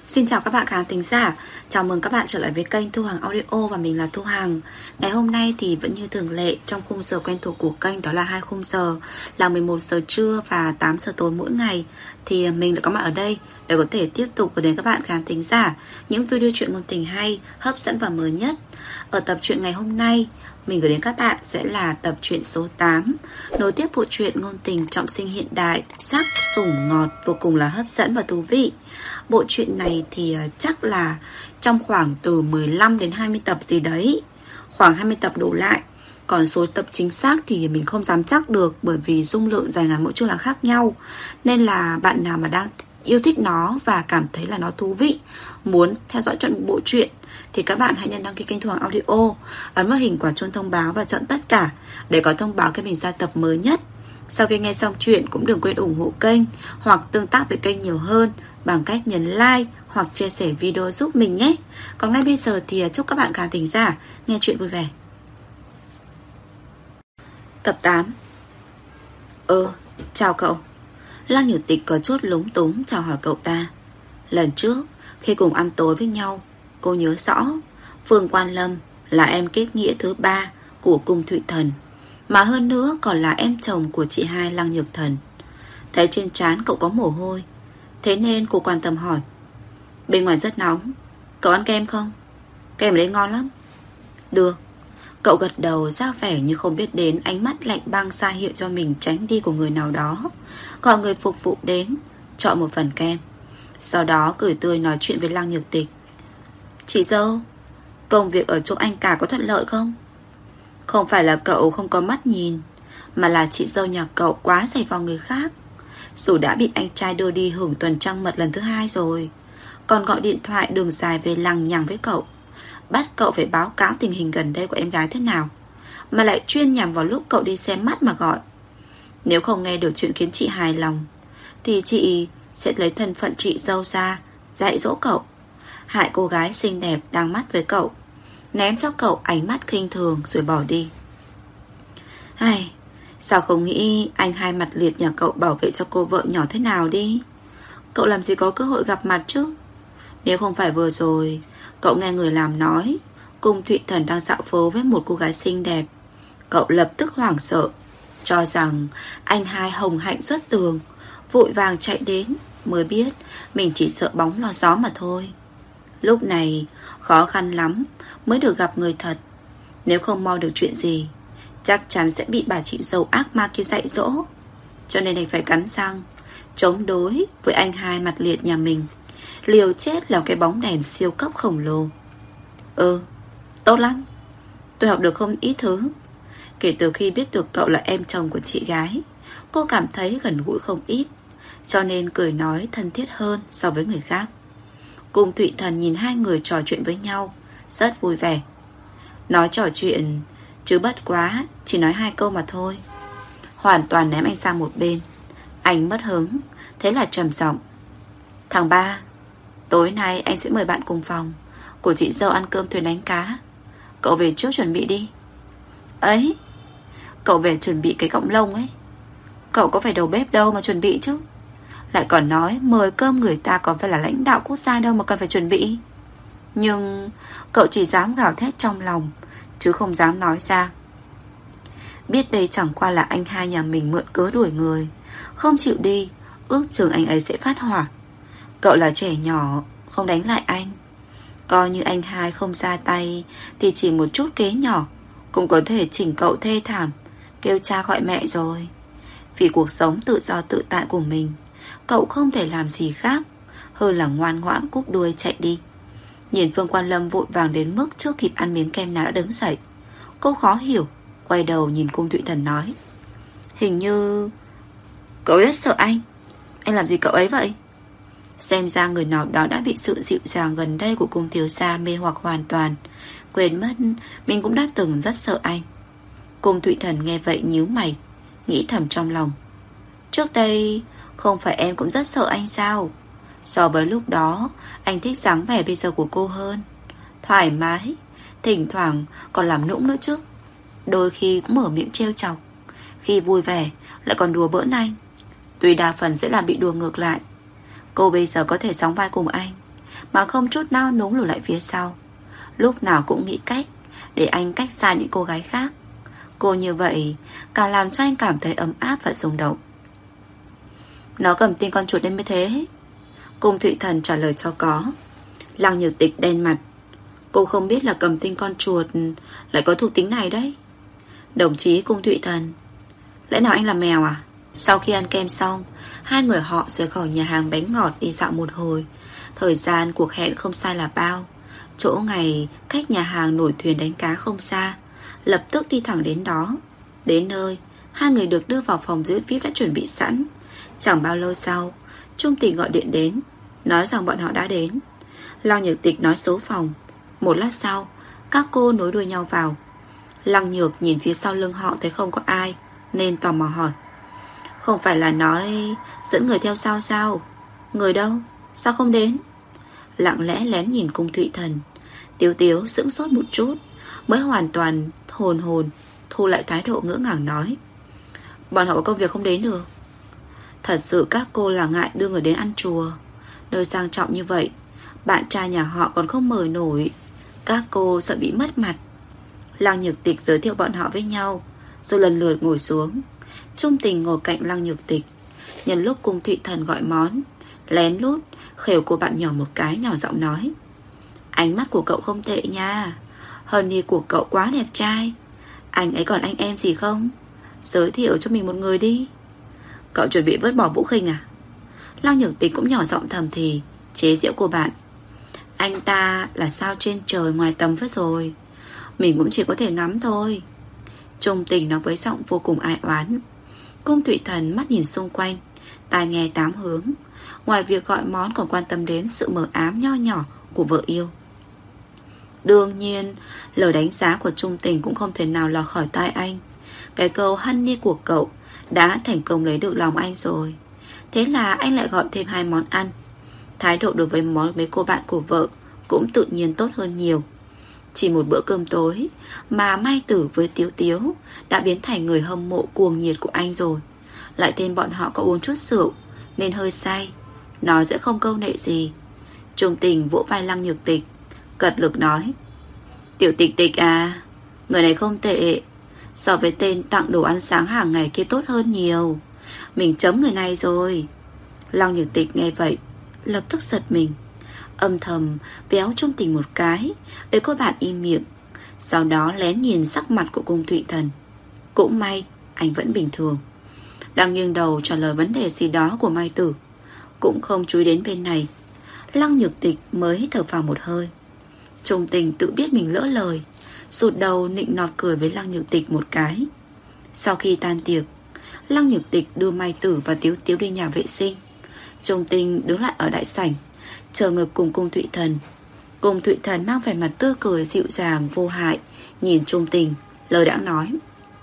Xin chào các bạn khán thính giả. Chào mừng các bạn trở lại với kênh Thu Hằng Audio và mình là Thu Hằng. Ngày hôm nay thì vẫn như thường lệ, trong khung giờ quen thuộc của kênh, đó là hai khung giờ là 11 giờ trưa và 8 giờ tối mỗi ngày, thì mình đã có mặt ở đây để có thể tiếp tục gửi đến các bạn khán thính giả những video truyện ngôn tình hay, hấp dẫn và mới nhất. Ở tập truyện ngày hôm nay, mình gửi đến các bạn sẽ là tập truyện số 8, nối tiếp bộ truyện ngôn tình trọng sinh hiện đại, sắc sủng ngọt, vô cùng là hấp dẫn và thú vị. Bộ truyện này thì chắc là trong khoảng từ 15 đến 20 tập gì đấy, khoảng 20 tập đổ lại. Còn số tập chính xác thì mình không dám chắc được, bởi vì dung lượng dài ngắn mỗi chương là khác nhau. Nên là bạn nào mà đang yêu thích nó và cảm thấy là nó thú vị, muốn theo dõi trọn bộ truyện, thì các bạn hãy nhấn đăng ký kênh Thu Hằng Audio, ấn vào hình quả chuông thông báo và chọn tất cả để có thông báo khi mình ra tập mới nhất. Sau khi nghe xong chuyện cũng đừng quên ủng hộ kênh hoặc tương tác với kênh nhiều hơn bằng cách nhấn like hoặc chia sẻ video giúp mình nhé. Còn ngay bây giờ thì chúc các bạn khán thính giả nghe chuyện vui vẻ. Tập 8. Chào cậu. Lăng Nhược Tịch có chút lúng túng chào hỏi cậu ta. Lần trước khi cùng ăn tối với nhau, cô nhớ rõ Phương Quan Lâm là em kết nghĩa thứ 3 của cung Thụy Thần, mà hơn nữa còn là em chồng của chị hai Lăng Nhược Thần. Thấy trên trán cậu có mồ hôi, thế nên cô quan tâm hỏi: bên ngoài rất nóng, cậu ăn kem không? Kem ở đây ngon lắm. Được. Cậu gật đầu ra vẻ như không biết đến ánh mắt lạnh băng ra hiệu cho mình tránh đi của người nào đó. Gọi người phục vụ đến, chọn một phần kem. Sau đó cười tươi nói chuyện với Lăng Nhược Tịch. Chị dâu, công việc ở chỗ anh cả có thuận lợi không? Không phải là cậu không có mắt nhìn, mà là chị dâu nhà cậu quá dày vào người khác. Dù đã bị anh trai đưa đi hưởng tuần trăng mật lần thứ 2 rồi, còn gọi điện thoại đường dài về lằng nhằng với cậu, bắt cậu phải báo cáo tình hình gần đây của em gái thế nào, mà lại chuyên nhằm vào lúc cậu đi xem mắt mà gọi. Nếu không nghe được chuyện khiến chị hài lòng, thì chị sẽ lấy thân phận chị dâu ra dạy dỗ cậu, hại cô gái xinh đẹp đang mắt với cậu, ném cho cậu ánh mắt khinh thường rồi bỏ đi. Sao không nghĩ anh hai mặt liệt nhà cậu bảo vệ cho cô vợ nhỏ thế nào đi? Cậu làm gì có cơ hội gặp mặt chứ? Nếu không phải vừa rồi cậu nghe người làm nói cung Thụy Thần đang dạo phố với một cô gái xinh đẹp, cậu lập tức hoảng sợ, cho rằng anh hai hồng hạnh xuất tường, vội vàng chạy đến, mới biết mình chỉ sợ bóng lo gió mà thôi. Lúc này khó khăn lắm mới được gặp người thật. Nếu không mo được chuyện gì, chắc chắn sẽ bị bà chị dâu ác ma kia dạy dỗ. Cho nên đành phải cắn răng chống đối với anh hai mặt liệt nhà mình, liều chết làm cái bóng đèn siêu cấp khổng lồ. Tốt lắm. Tôi học được không ít thứ. Kể từ khi biết được cậu là em chồng của chị gái, cô cảm thấy gần gũi không ít, cho nên cười nói thân thiết hơn so với người khác. Cung Thụy Thần nhìn hai người trò chuyện với nhau rất vui vẻ. Nói trò chuyện chứ bất quá chỉ nói 2 câu mà thôi, hoàn toàn ném anh sang một bên. Anh mất hứng, thế là trầm giọng: Thằng Ba, tối nay anh sẽ mời bạn cùng phòng của chị dâu ăn cơm thuyền đánh cá. Cậu về trước chuẩn bị đi. Ấy, cậu về chuẩn bị cái cọng lông ấy. Cậu có phải đầu bếp đâu mà chuẩn bị chứ. Lại còn nói mời cơm người ta còn phải là lãnh đạo quốc gia đâu mà cần phải chuẩn bị. Nhưng cậu chỉ dám gào thét trong lòng, chứ không dám nói ra. Biết đây chẳng qua là anh hai nhà mình mượn cớ đuổi người, không chịu đi, ước chừng anh ấy sẽ phát hỏa. Cậu là trẻ nhỏ, không đánh lại anh. Coi như anh hai không ra tay, thì chỉ một chút kế nhỏ cũng có thể chỉnh cậu thê thảm, kêu cha gọi mẹ rồi. Vì cuộc sống tự do tự tại của mình, cậu không thể làm gì khác hơn là ngoan ngoãn cúp đuôi chạy đi. Nhìn Phương Quan Lâm vội vàng đến mức chưa kịp ăn miếng kem nào đã đứng dậy, cô khó hiểu, quay đầu nhìn cung Thụy Thần nói: Hình như cậu rất sợ anh. Anh làm gì cậu ấy vậy? Xem ra người nào đó đã bị sự dịu dàng gần đây của cung thiếu gia mê hoặc hoàn toàn, quên mất mình cũng đã từng rất sợ anh. Cung Thụy Thần nghe vậy nhíu mày, nghĩ thầm trong lòng: trước đây không phải em cũng rất sợ anh sao? So với lúc đó, anh thích dáng vẻ bây giờ của cô hơn. Thoải mái, thỉnh thoảng còn làm nũng nữa chứ. Đôi khi cũng mở miệng trêu chọc, khi vui vẻ lại còn đùa bỡn anh. Tuy đa phần sẽ là bị đùa ngược lại. Cô bây giờ có thể sóng vai cùng anh, mà không chút nao núng lùi lại phía sau. Lúc nào cũng nghĩ cách để anh cách xa những cô gái khác. Cô như vậy càng làm cho anh cảm thấy ấm áp và rung động. Nó cầm tin con chuột nên mới thế. Cung Thụy Thần trả lời cho có. Lăng Nhược Tịch đen mặt. Cô không biết là cầm tinh con chuột lại có thuộc tính này đấy. Đồng chí Cung Thụy Thần, lẽ nào anh là mèo à? Sau khi ăn kem xong, hai người họ rời khỏi nhà hàng bánh ngọt đi dạo một hồi. Thời gian cuộc hẹn không sai là bao. Chỗ ngày cách nhà hàng nổi thuyền đánh cá không xa. Lập tức đi thẳng đến đó. Đến nơi, hai người được đưa vào phòng giữ VIP đã chuẩn bị sẵn. Chẳng bao lâu sau, Trung Tình gọi điện đến, nói rằng bọn họ đã đến. Lăng Nhược Tịch nói số phòng. Một lát sau, các cô nối đuôi nhau vào. Lăng Nhược nhìn phía sau lưng họ thấy không có ai, nên tò mò hỏi. Không phải là nói dẫn người theo sau sao? Người đâu? Sao không đến? Lặng lẽ lén nhìn Cung Thụy Thần. Tiếu Tiếu sững sốt một chút, mới hoàn toàn hồn thu lại thái độ ngỡ ngàng nói. Bọn họ có công việc không đến được. Thật sự các cô là ngại đưa người đến ăn chùa. Nơi sang trọng như vậy, bạn trai nhà họ còn không mời nổi. Các cô sợ bị mất mặt. Lăng Nhược Tịch giới thiệu bọn họ với nhau, rồi lần lượt ngồi xuống. Trung Tình ngồi cạnh Lăng Nhược Tịch. Nhân lúc Cung Thụy Thần gọi món, lén lút khều cô bạn nhỏ một cái, nhỏ giọng nói. Ánh mắt của cậu không tệ nha. Honey của cậu quá đẹp trai. Anh ấy còn anh em gì không? Giới thiệu cho mình một người đi. Cậu chuẩn bị vứt bỏ Vũ Khinh à? Lăng Nhược Tịch cũng nhỏ giọng thầm thì chế giễu cô bạn. Anh ta là sao trên trời ngoài tầm với rồi. Mình cũng chỉ có thể ngắm thôi. Trung Tình nói với giọng vô cùng ai oán. Cung Thụy Thần mắt nhìn xung quanh, tai nghe tám hướng. Ngoài việc gọi món còn quan tâm đến sự mờ ám nho nhỏ của vợ yêu. Đương nhiên, lời đánh giá của Trung Tình cũng không thể nào lọt khỏi tai anh. Cái câu honey của cậu đã thành công lấy được lòng anh rồi. Thế là anh lại gọi thêm 2 món ăn. Thái độ đối với mấy cô bạn của vợ cũng tự nhiên tốt hơn nhiều. Chỉ một bữa cơm tối mà Mai Tử với Tiếu Tiếu đã biến thành người hâm mộ cuồng nhiệt của anh rồi. Lại thêm bọn họ có uống chút rượu nên hơi say, nói sẽ không câu nệ gì. Trung Tình vỗ vai Lăng Nhược Tịch, cật lực nói. Tiểu Tịch Tịch à, người này không tệ. So với tên tặng đồ ăn sáng hàng ngày kia tốt hơn nhiều. Mình chấm người này rồi. Lăng Nhược Tịch nghe vậy lập tức giật mình, âm thầm véo Trung Tình một cái để cô bạn im miệng. Sau đó lén nhìn sắc mặt của Cung Thụy Thần. Cũng may anh vẫn bình thường, đang nghiêng đầu trả lời vấn đề gì đó của Mai Tử, cũng không chú ý đến bên này. Lăng Nhược Tịch mới thở phào một hơi. Trung Tình tự biết mình lỡ lời, sụt đầu nịnh nọt cười với Lăng Nhược Tịch một cái. Sau khi tan tiệc, Lăng Nhược Tịch đưa Mai Tử và Tiếu Tiếu đi nhà vệ sinh. Trung Tình đứng lại ở đại sảnh chờ người cùng Cung Thụy Thần. Cung Thụy Thần mang vẻ mặt tươi cười dịu dàng vô hại, nhìn Trung Tình, lơ đãng nói.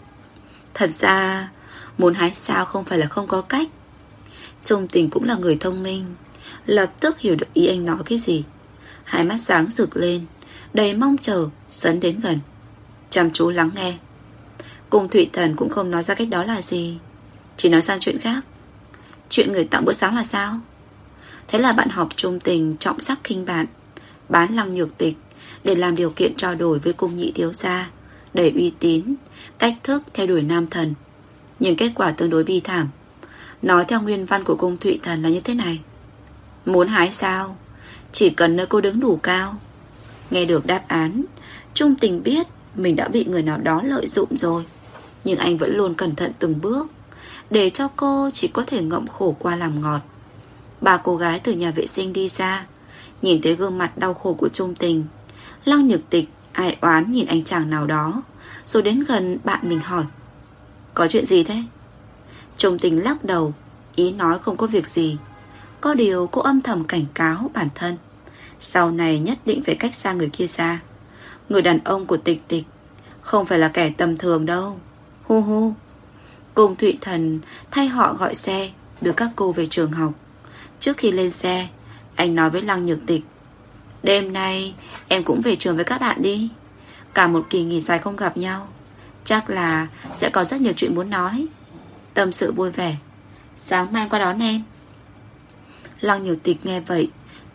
Thật ra muốn hái sao không phải là không có cách. Trung Tình cũng là người thông minh, lập tức hiểu được ý anh nói cái gì. Hai mắt sáng rực lên, đầy mong chờ, sấn đến gần, chăm chú lắng nghe. Cung Thụy Thần cũng không nói ra cách đó là gì, chỉ nói sang chuyện khác. Chuyện người tặng bữa sáng là sao? Thế là bạn học Trung Tình trọng sắc khinh bạn, bán Lăng Nhược Tịch để làm điều kiện trao đổi với cung nhị thiếu gia, để uy tín, cách thức theo đuổi nam thần. Nhưng kết quả tương đối bi thảm. Nói theo nguyên văn của Cung Thụy Thần là như thế này. Muốn hái sao, chỉ cần nơi cô đứng đủ cao. Nghe được đáp án, Trung Tình biết mình đã bị người nào đó lợi dụng rồi. Nhưng anh vẫn luôn cẩn thận từng bước, để cho cô chỉ có thể ngậm khổ qua làm ngọt. 3 cô gái từ nhà vệ sinh đi ra, nhìn thấy gương mặt đau khổ của Trung Tình. Lăng Nhược Tịch ai oán nhìn anh chàng nào đó, rồi đến gần bạn mình hỏi. Có chuyện gì thế? Trung Tình lắc đầu, ý nói không có việc gì. Có điều cô âm thầm cảnh cáo bản thân, sau này nhất định phải cách xa người kia ra. Người đàn ông của Tịch Tịch không phải là kẻ tầm thường đâu. Hu hu. Cung Thụy Thần thay họ gọi xe đưa các cô về trường học. Trước khi lên xe, anh nói với Lăng Nhược Tịch. Đêm nay em cũng về trường với các bạn đi. Cả một kỳ nghỉ dài không gặp nhau, chắc là sẽ có rất nhiều chuyện muốn nói. Tâm sự vui vẻ, sáng mai qua đón em. Lăng Nhược Tịch nghe vậy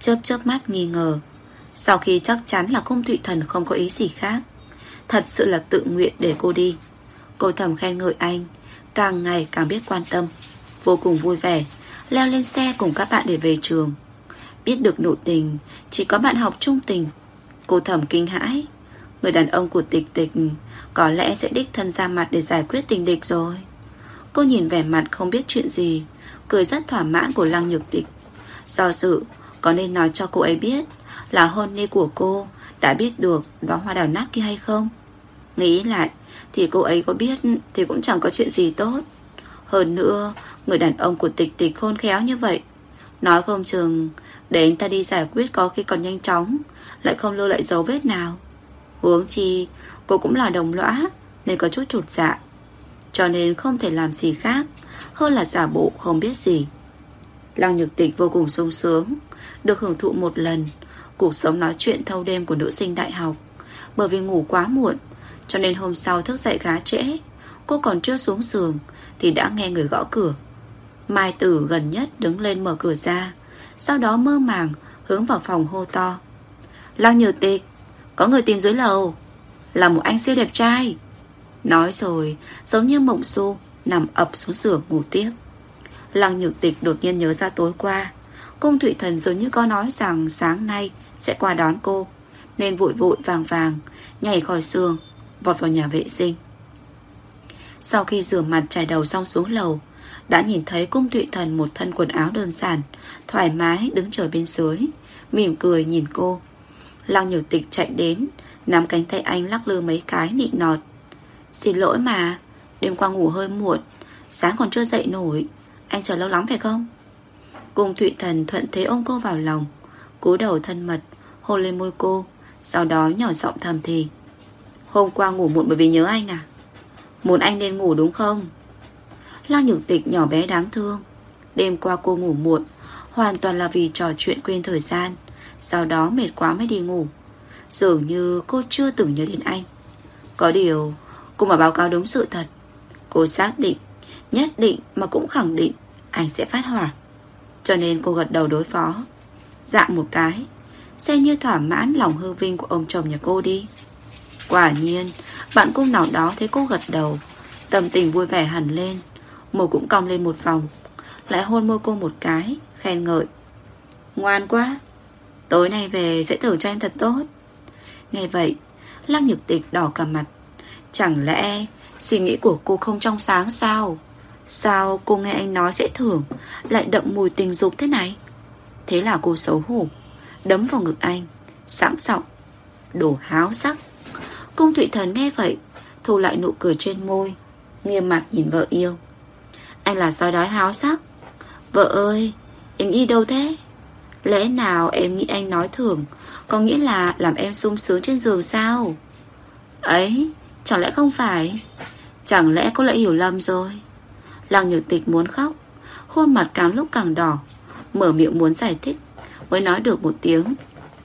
chớp chớp mắt nghi ngờ. Sau khi chắc chắn là Cung Thụy Thần không có ý gì khác, thật sự là tự nguyện để cô đi, cô thầm khen ngợi anh, càng ngày càng biết quan tâm, vô cùng vui vẻ leo lên xe cùng các bạn để về trường. Biết được nội tình chỉ có bạn học trung tình, cô thầm kinh hãi. Người đàn ông của Tịch Tịch có lẽ sẽ đích thân ra mặt để giải quyết tình địch rồi. Cô nhìn vẻ mặt không biết chuyện gì, cười rất thỏa mãn của Lăng Nhược Tịch. Do dự có nên nói cho cô ấy biết là hôn ni của cô đã biết được đóa hoa đào nát kia hay không. Nghĩ lại thì cô ấy có biết thì cũng chẳng có chuyện gì tốt. Hơn nữa, người đàn ông của Tịch Tịch khôn khéo như vậy, nói không chừng để anh ta đi giải quyết có khi còn nhanh chóng, lại không lưu lại dấu vết nào. Huống chi cô cũng là đồng lõa nên có chút chột dạ, cho nên không thể làm gì khác hơn là giả bộ không biết gì. Lăng Nhược Tịch vô cùng sung sướng được hưởng thụ một lần cuộc sống nói chuyện thâu đêm của nữ sinh đại học. Bởi vì ngủ quá muộn cho nên hôm sau thức dậy khá trễ. Cô còn chưa xuống giường thì đã nghe người gõ cửa. Mai Tử gần nhất đứng lên mở cửa ra, sau đó mơ màng hướng vào phòng hô to: Lăng Nhược Tịch, có người tìm dưới lầu, là một anh siêu đẹp trai. Nói rồi giống như mộng du nằm ập xuống giường ngủ tiếp. Lăng Nhược Tịch đột nhiên nhớ ra tối qua Cung Thụy Thần dường như có nói rằng sáng nay sẽ qua đón cô, nên vội vội vàng vàng nhảy khỏi giường, vọt vào nhà vệ sinh. Sau khi rửa mặt chải đầu xong xuống lầu, đã nhìn thấy Cung Thụy Thần một thân quần áo đơn giản, thoải mái đứng chờ bên dưới, mỉm cười nhìn cô. Lăng Nhược Tịch chạy đến, nắm cánh tay anh lắc lư mấy cái nịnh nọt: Xin lỗi mà, đêm qua ngủ hơi muộn, sáng còn chưa dậy nổi, anh chờ lâu lắm phải không? Cung Thụy Thần thuận thế ôm cô vào lòng, cúi đầu thân mật hôn lên môi cô, sau đó nhỏ giọng thầm thì: Hôm qua ngủ muộn bởi vì nhớ anh à? Muốn anh nên ngủ đúng không? Lăng Nhược Tịch nhỏ bé đáng thương. Đêm qua cô ngủ muộn hoàn toàn là vì trò chuyện quên thời gian, sau đó mệt quá mới đi ngủ. Dường như cô chưa từng nhớ đến anh. Có điều cô mà báo cáo đúng sự thật, cô xác định, nhất định mà cũng khẳng định anh sẽ phát hỏa. Cho nên cô gật đầu đối phó, dạng một cái, xem như thỏa mãn lòng hư vinh của ông chồng nhà cô đi. Quả nhiên bạn cô nào đó thấy cô gật đầu, tâm tình vui vẻ hẳn lên, môi cũng cong lên một vòng, lại hôn môi cô một cái, khen ngợi: Ngoan quá, tối nay về sẽ thử cho em thật tốt. Nghe vậy Lăng Nhược Tịch đỏ cả mặt. Chẳng lẽ suy nghĩ của cô không trong sáng sao? Sao cô nghe anh nói sẽ thưởng lại đậm mùi tình dục thế này? Thế là cô xấu hổ đấm vào ngực anh, sẵn giọng: Đồ háo sắc. Cung Thụy Thần nghe vậy thu lại nụ cười trên môi, nghiêm mặt nhìn vợ yêu: Anh là sói đói háo sắc. Vợ ơi, em nghĩ đâu thế? Lẽ nào em nghĩ anh nói thưởng có nghĩa là làm em sung sướng trên giường sao? Ấy, chẳng lẽ không phải? Chẳng lẽ cô lại hiểu lầm rồi? Lăng Nhược Tịch muốn khóc, khuôn mặt càng lúc càng đỏ, mở miệng muốn giải thích, mới nói được một tiếng: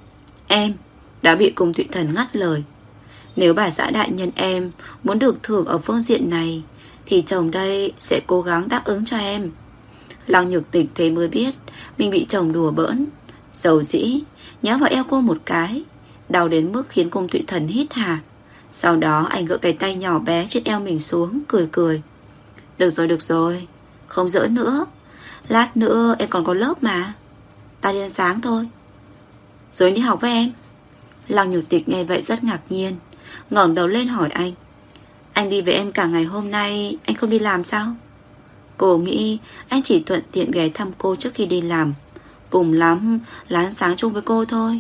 Em đã bị Cung Thụy Thần ngắt lời. Nếu bà xã đại nhân em muốn được thưởng ở phương diện này thì chồng đây sẽ cố gắng đáp ứng cho em. Lăng Nhược Tịch thế mới biết mình bị chồng đùa bỡn, dầu dĩ nhá vào eo cô một cái, đau đến mức khiến Cung Thụy Thần hít hà. Sau đó anh gỡ cái tay nhỏ bé trên eo mình xuống, cười cười: Được rồi, không giỡn nữa. Lát nữa em còn có lớp mà, ta đi ăn sáng thôi. Rồi đi học với em. Lăng Nhược Tịch nghe vậy rất ngạc nhiên, ngẩng đầu lên hỏi anh: Anh đi với em cả ngày hôm nay, anh không đi làm sao? Cô nghĩ anh chỉ thuận tiện ghé thăm cô trước khi đi làm, cùng lắm là ăn sáng chung với cô thôi.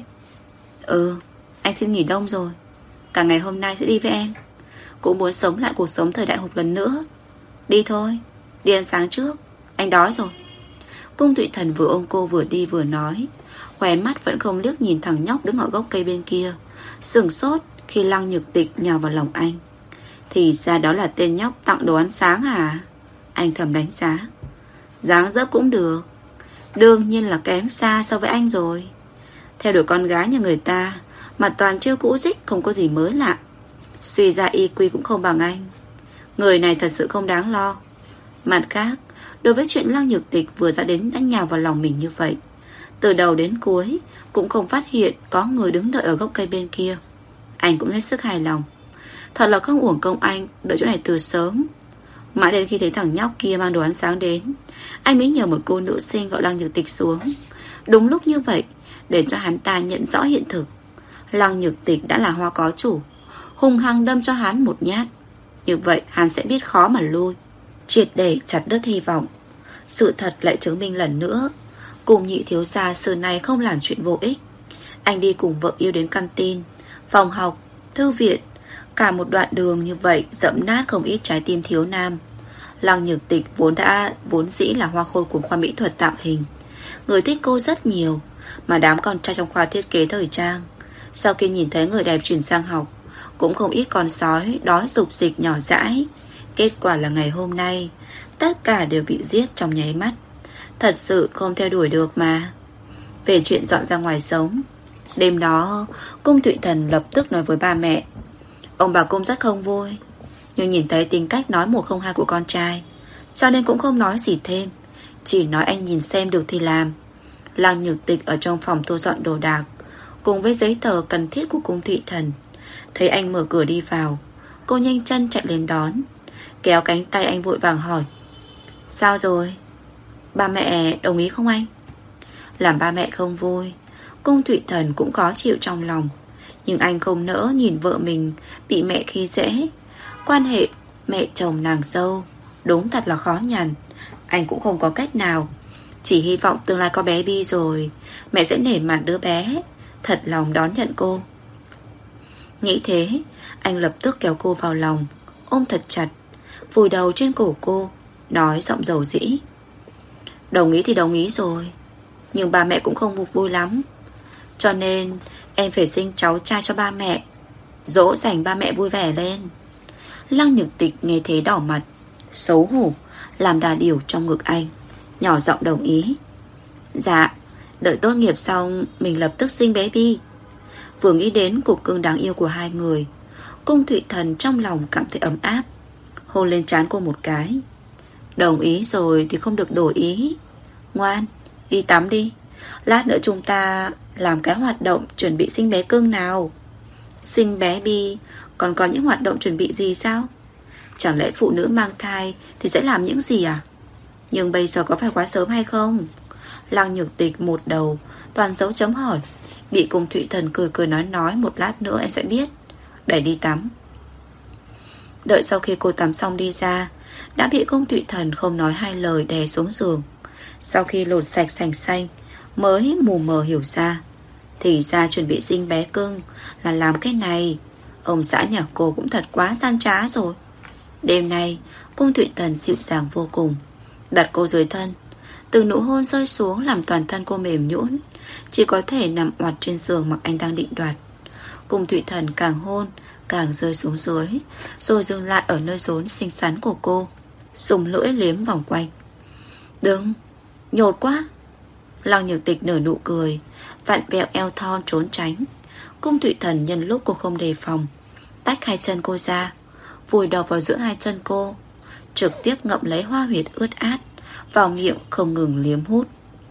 Anh xin nghỉ đông rồi, cả ngày hôm nay sẽ đi với em. Cũng muốn sống lại cuộc sống thời đại học lần nữa. Đi thôi, đi ăn sáng trước, anh đói rồi. Cung Thụy Thần vừa ôm cô vừa đi vừa nói, khóe mắt vẫn không liếc nhìn thằng nhóc đứng ở gốc cây bên kia, sửng sốt khi Lăng Nhược Tịch nhào vào lòng anh. Thì ra đó là tên nhóc tặng đồ ăn sáng à? Anh thầm đánh giá. Dáng dấp cũng được, đương nhiên là kém xa so với anh rồi. Theo đuổi con gái nhà người ta mà toàn trêu cũ dích, không có gì mới lạ. Suy ra IQ cũng không bằng anh. Người này thật sự không đáng lo. Mặt khác, đối với chuyện Lăng Nhược Tịch vừa ra đến đã nhào vào lòng mình như vậy, Từ đầu đến cuối cũng không phát hiện có người đứng đợi ở gốc cây bên kia. Anh cũng hết sức hài lòng. Thật là không uổng công anh đợi chỗ này từ sớm. Mãi đến khi thấy thằng nhóc kia mang đồ ăn sáng đến, anh mới nhờ một cô nữ sinh gọi Lăng Nhược Tịch xuống. Đúng lúc như vậy, để cho hắn ta nhận rõ hiện thực. Lăng Nhược Tịch đã là hoa có chủ, hung hăng đâm cho hắn một nhát. Như vậy hắn sẽ biết khó mà lui, triệt để chặt đứt hy vọng. Sự thật lại chứng minh lần nữa, cùng nhị thiếu gia xưa nay không làm chuyện vô ích. Anh đi cùng vợ yêu đến căn tin, phòng học, thư viện. Cả một đoạn đường như vậy dẫm nát không ít trái tim thiếu nam. Lăng Nhược Tịch vốn dĩ là hoa khôi của khoa mỹ thuật tạo hình. Người thích cô rất nhiều, mà đám con trai trong khoa thiết kế thời trang, sau khi nhìn thấy người đẹp chuyển sang học, cũng không ít con sói đói dục dịch nhỏ dãi. Kết quả là ngày hôm nay tất cả đều bị giết trong nháy mắt. Thật sự không theo đuổi được mà. Về chuyện dọn ra ngoài sống, đêm đó Cung Thụy Thần lập tức nói với ba mẹ. Ông bà Cung rất không vui, nhưng nhìn thấy tính cách nói một không hai của con trai, cho nên cũng không nói gì thêm, chỉ nói anh nhìn xem được thì làm. Lăng Nhược Tịch ở trong phòng thu dọn đồ đạc cùng với giấy tờ cần thiết của Cung Thụy Thần. Thấy anh mở cửa đi vào, cô nhanh chân chạy lên đón, kéo cánh tay anh vội vàng hỏi. Sao rồi? Ba mẹ đồng ý không anh? Làm ba mẹ không vui, Cung Thụy Thần cũng khó chịu trong lòng. Nhưng anh không nỡ nhìn vợ mình bị mẹ khi dễ. Quan hệ mẹ chồng nàng dâu đúng thật là khó nhằn. Anh cũng không có cách nào, chỉ hy vọng tương lai có bé Bi rồi mẹ sẽ nể mặt đứa bé, thật lòng đón nhận cô. Nghĩ thế, anh lập tức kéo cô vào lòng, ôm thật chặt, vùi đầu trên cổ cô, nói giọng dầu dĩ. Đồng ý thì đồng ý rồi, nhưng ba mẹ cũng không vui lắm, cho nên em phải sinh cháu trai cho ba mẹ, dỗ dành ba mẹ vui vẻ lên. Lăng Nhược Tịch nghe thế đỏ mặt, xấu hổ làm đà điểu trong ngực anh, nhỏ giọng đồng ý. Dạ, đợi tốt nghiệp xong mình lập tức sinh bé Bi. Vừa nghĩ đến cục cưng đáng yêu của hai người, Cung Thụy Thần trong lòng cảm thấy ấm áp, hôn lên trán cô một cái. Đồng ý rồi thì không được đổi ý. Ngoan, đi tắm đi, lát nữa chúng ta làm cái hoạt động chuẩn bị sinh bé cưng nào. Sinh bé Bi còn có những hoạt động chuẩn bị gì sao? Chẳng lẽ phụ nữ mang thai thì sẽ làm những gì à? Nhưng bây giờ có phải quá sớm hay không? Lăng Nhược Tịch một đầu toàn dấu chấm hỏi, bị Cung Thụy Thần cười cười nói một lát nữa em sẽ biết. Để đi tắm. Đợi sau khi cô tắm xong đi ra, đã bị Cung Thụy Thần không nói hai lời đè xuống giường. Sau khi lột sạch sành xanh, mới mù mờ hiểu ra, thì ra chuẩn bị sinh bé cưng là làm cái này. Ông xã nhà cô cũng thật quá gian trá rồi. Đêm nay Cung Thụy Thần dịu dàng vô cùng, đặt cô dưới thân, từng nụ hôn rơi xuống làm toàn thân cô mềm nhũn, chỉ có thể nằm oặt trên giường mặc anh đang định đoạt. Cung Thụy Thần càng hôn càng rơi xuống dưới, rồi dừng lại ở nơi rốn xinh xắn của cô, dùng lưỡi liếm vòng quanh. Đừng, nhột quá. Lăng Nhược Tịch nở nụ cười, vặn vẹo eo thon trốn tránh. Cung Thụy Thần nhân lúc cô không đề phòng, tách hai chân cô ra, vùi đầu vào giữa hai chân cô, trực tiếp ngậm lấy hoa huyệt ướt át, vào miệng không ngừng liếm hút.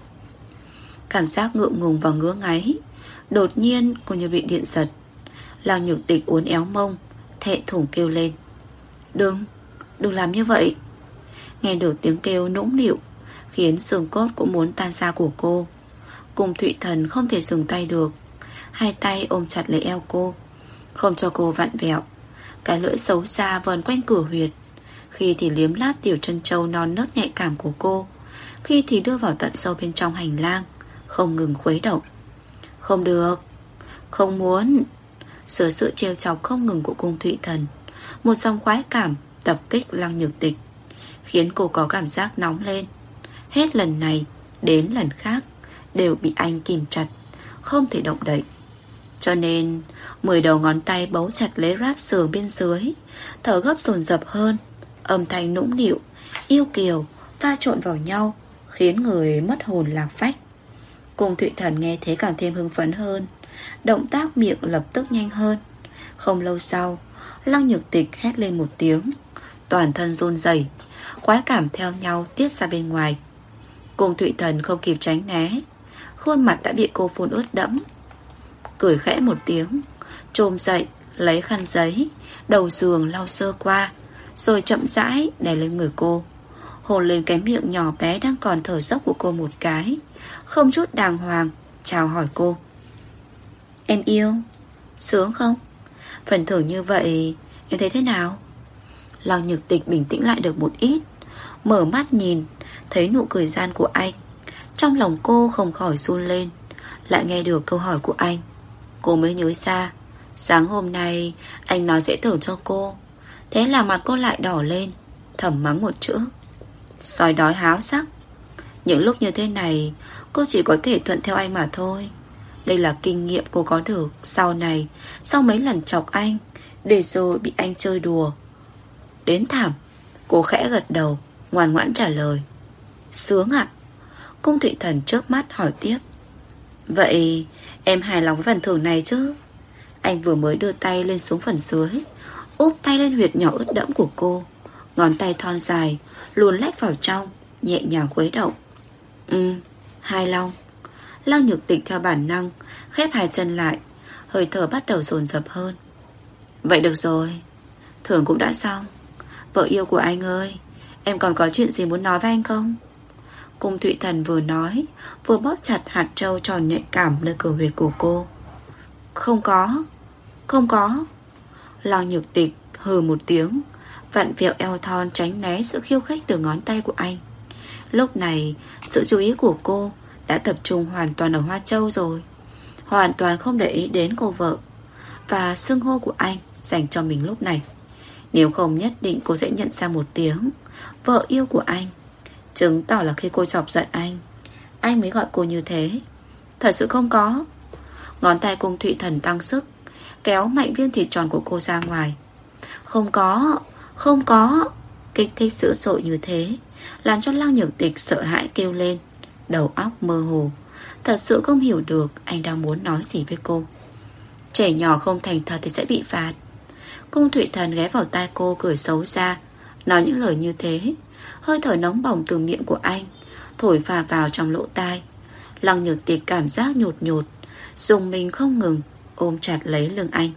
Cảm giác ngượng ngùng và ngứa ngáy, đột nhiên cô như bị điện giật. Lăng Nhược Tịch uốn éo mông, thẹn thùng kêu lên. Đừng làm như vậy. Nghe được tiếng kêu nũng nịu, khiến xương cốt cũng muốn tan ra của cô. Cung Thụy Thần không thể dừng tay được, hai tay ôm chặt lấy eo cô, không cho cô vặn vẹo. Cái lưỡi xấu xa vờn quanh cửa huyệt, khi thì liếm lát tiểu chân trâu non nớt nhạy cảm của cô, khi thì đưa vào tận sâu bên trong hành lang, không ngừng khuấy động. Không được, không muốn. Giữa sự trêu chọc không ngừng của Cung Thụy Thần, một dòng khoái cảm tập kích Lăng Nhược Tịch, khiến cô có cảm giác nóng lên. Hết lần này đến lần khác đều bị anh kìm chặt, không thể động đậy. Cho nên 10 đầu ngón tay bấu chặt lấy ráp sườn bên dưới, thở gấp dồn dập hơn, âm thanh nũng nịu, yêu kiều pha trộn vào nhau, khiến người mất hồn lạc phách. Cung Thụy Thần nghe thế càng thêm hưng phấn hơn, động tác miệng lập tức nhanh hơn. Không lâu sau, Lăng Nhược Tịch hét lên một tiếng, toàn thân run rẩy, khoái cảm theo nhau tiết ra bên ngoài. Cung Thụy Thần không kịp tránh né, khuôn mặt đã bị cô phun ướt đẫm. Cười khẽ một tiếng, chồm dậy, lấy khăn giấy, đầu giường lau sơ qua, rồi chậm rãi đè lên người cô, hôn lên cái miệng nhỏ bé đang còn thở dốc của cô một cái, không chút đàng hoàng, chào hỏi cô. Em yêu, sướng không? Phần thưởng như vậy em thấy thế nào? Lăng Nhược Tịch bình tĩnh lại được một ít, mở mắt nhìn, thấy nụ cười gian của anh. Trong lòng cô không khỏi run lên. Lại nghe được câu hỏi của anh, cô mới nhớ ra sáng hôm nay anh nói sẽ thưởng cho cô. Thế là mặt cô lại đỏ lên, thầm mắng một chữ: sói đói háo sắc. Những lúc như thế này, cô chỉ có thể thuận theo anh mà thôi. Đây là kinh nghiệm cô có được sau này, sau mấy lần chọc anh, để rồi bị anh chơi đùa đến thảm. Cô khẽ gật đầu, ngoan ngoãn trả lời: sướng ạ. Cung Thụy Thần chớp mắt hỏi tiếp: vậy em hài lòng với phần thưởng này chứ? Anh vừa mới đưa tay lên xuống phần dưới, úp tay lên huyệt nhỏ ướt đẫm của cô. Ngón tay thon dài luồn lách vào trong, nhẹ nhàng khuấy động. Hài lòng. Lăng Nhược Tịch theo bản năng khép hai chân lại, hơi thở bắt đầu dồn dập hơn. Vậy được rồi, thưởng cũng đã xong. Vợ yêu của anh ơi, em còn có chuyện gì muốn nói với anh không? Cung Thụy Thần vừa nói, vừa bóp chặt hạt trâu tròn nhạy cảm nơi cửa huyệt của cô. Không có. Lăng Nhược Tịch hừ một tiếng, vặn vẹo eo thon tránh né sự khiêu khích từ ngón tay của anh. Lúc này, sự chú ý của cô đã tập trung hoàn toàn ở hoa trâu rồi, hoàn toàn không để ý đến cô vợ và xưng hô của anh dành cho mình lúc này. Nếu không nhất định cô sẽ nhận ra một tiếng vợ yêu của anh, chứng tỏ là khi cô chọc giận anh mới gọi cô như thế. Thật sự không có. Ngón tay Cung Thụy Thần tăng sức, kéo mạnh viên thịt tròn của cô ra ngoài. Không có. Kích thích dữ dội như thế làm cho Lăng Nhược Tịch sợ hãi kêu lên, đầu óc mơ hồ, thật sự không hiểu được anh đang muốn nói gì với cô. Trẻ nhỏ không thành thật thì sẽ bị phạt. Cung Thụy Thần ghé vào tai cô cười xấu xa, nói những lời như thế. Hơi thở nóng bỏng từ miệng của anh thổi phà vào trong lỗ tai. Lăng Nhược Tịch cảm giác nhột nhột, dùng mình không ngừng ôm chặt lấy lưng anh.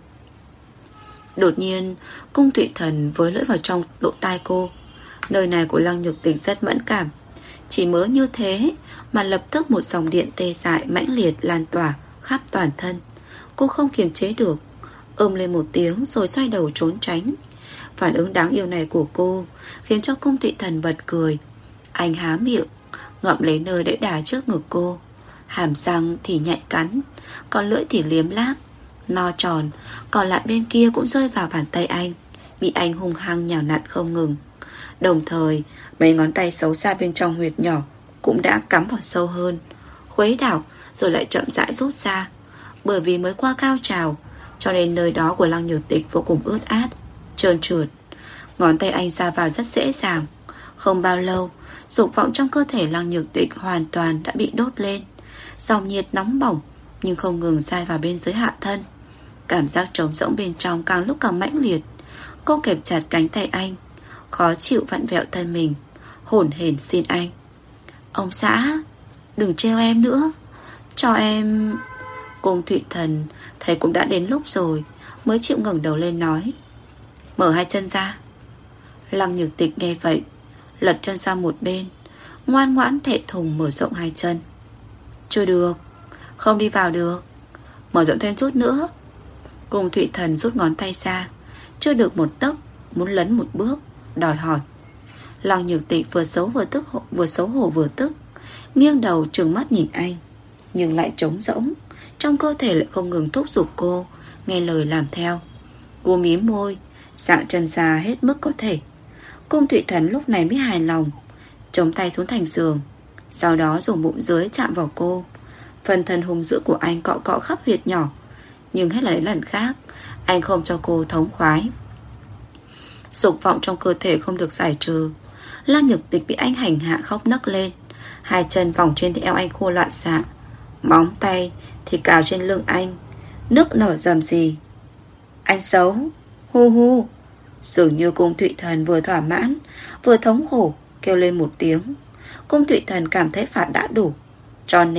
Đột nhiên Cung Thụy Thần với lưỡi vào trong lỗ tai cô. Nơi này của Lăng Nhược Tịch rất mẫn cảm. Chỉ mới như thế mà lập tức một dòng điện tê dại mãnh liệt lan tỏa khắp toàn thân. Cô không kiềm chế được, ôm lên một tiếng rồi xoay đầu trốn tránh. Phản ứng đáng yêu này của cô khiến cho Cung Thụy Thần bật cười. Anh há miệng ngậm lấy nơi đẫy đà trước ngực cô, hàm răng thì nhạy cắn, còn lưỡi thì liếm láp. No tròn còn lại bên kia cũng rơi vào bàn tay anh, bị anh hung hăng nhào nặn không ngừng. Đồng thời mấy ngón tay xấu xa bên trong huyệt nhỏ cũng đã cắm vào sâu hơn, khuấy đảo rồi lại chậm rãi rút ra. Bởi vì mới qua cao trào cho nên nơi đó của Lăng Nhược Tịch vô cùng ướt át, trơn trượt. Ngón tay anh ra vào rất dễ dàng. Không bao lâu, dục vọng trong cơ thể Lăng Nhược Tịch hoàn toàn đã bị đốt lên. Dòng nhiệt nóng bỏng nhưng không ngừng dai vào bên dưới hạ thân. Cảm giác trống rỗng bên trong càng lúc càng mãnh liệt. Cô kẹp chặt cánh tay anh, khó chịu vặn vẹo thân mình, hổn hển xin anh: ông xã, đừng trêu em nữa, cho em. Cung Thụy Thần thấy cũng đã đến lúc rồi, mới chịu ngẩng đầu lên nói: mở hai chân ra. Lăng Nhược Tịch nghe vậy, lật chân sang một bên, ngoan ngoãn thẹn thùng mở rộng hai chân. Chưa được, không đi vào được, mở rộng thêm chút nữa. Cung Thụy Thần rút ngón tay ra, chưa được một tấc, muốn lấn một bước, đòi hỏi. Lăng Nhược Tịch vừa xấu hổ vừa tức, nghiêng đầu trừng mắt nhìn anh, nhưng lại trống rỗng. Trong cơ thể lại không ngừng thúc giục cô nghe lời làm theo. Cô mím môi, dạng chân ra hết mức có thể. Cung Thụy Thần lúc này mới hài lòng, chống tay xuống thành giường, sau đó dùng bụng dưới chạm vào cô. Phần thân hung dữ của anh cọ cọ khắp huyệt nhỏ, nhưng hết lần lần khác anh không cho cô thống khoái. Dục vọng trong cơ thể không được giải trừ. Lăng Nhược Tịch bị anh hành hạ khóc nấc lên, hai chân vòng trên eo anh khô loạn xạ, móng tay thì cào trên lưng anh, nức nở rầm rì: anh xấu, hu hu. Dường như Cung Thụy Thần vừa thỏa mãn vừa thống khổ kêu lên một tiếng. Cung Thụy Thần cảm thấy phạt đã đủ, cho nên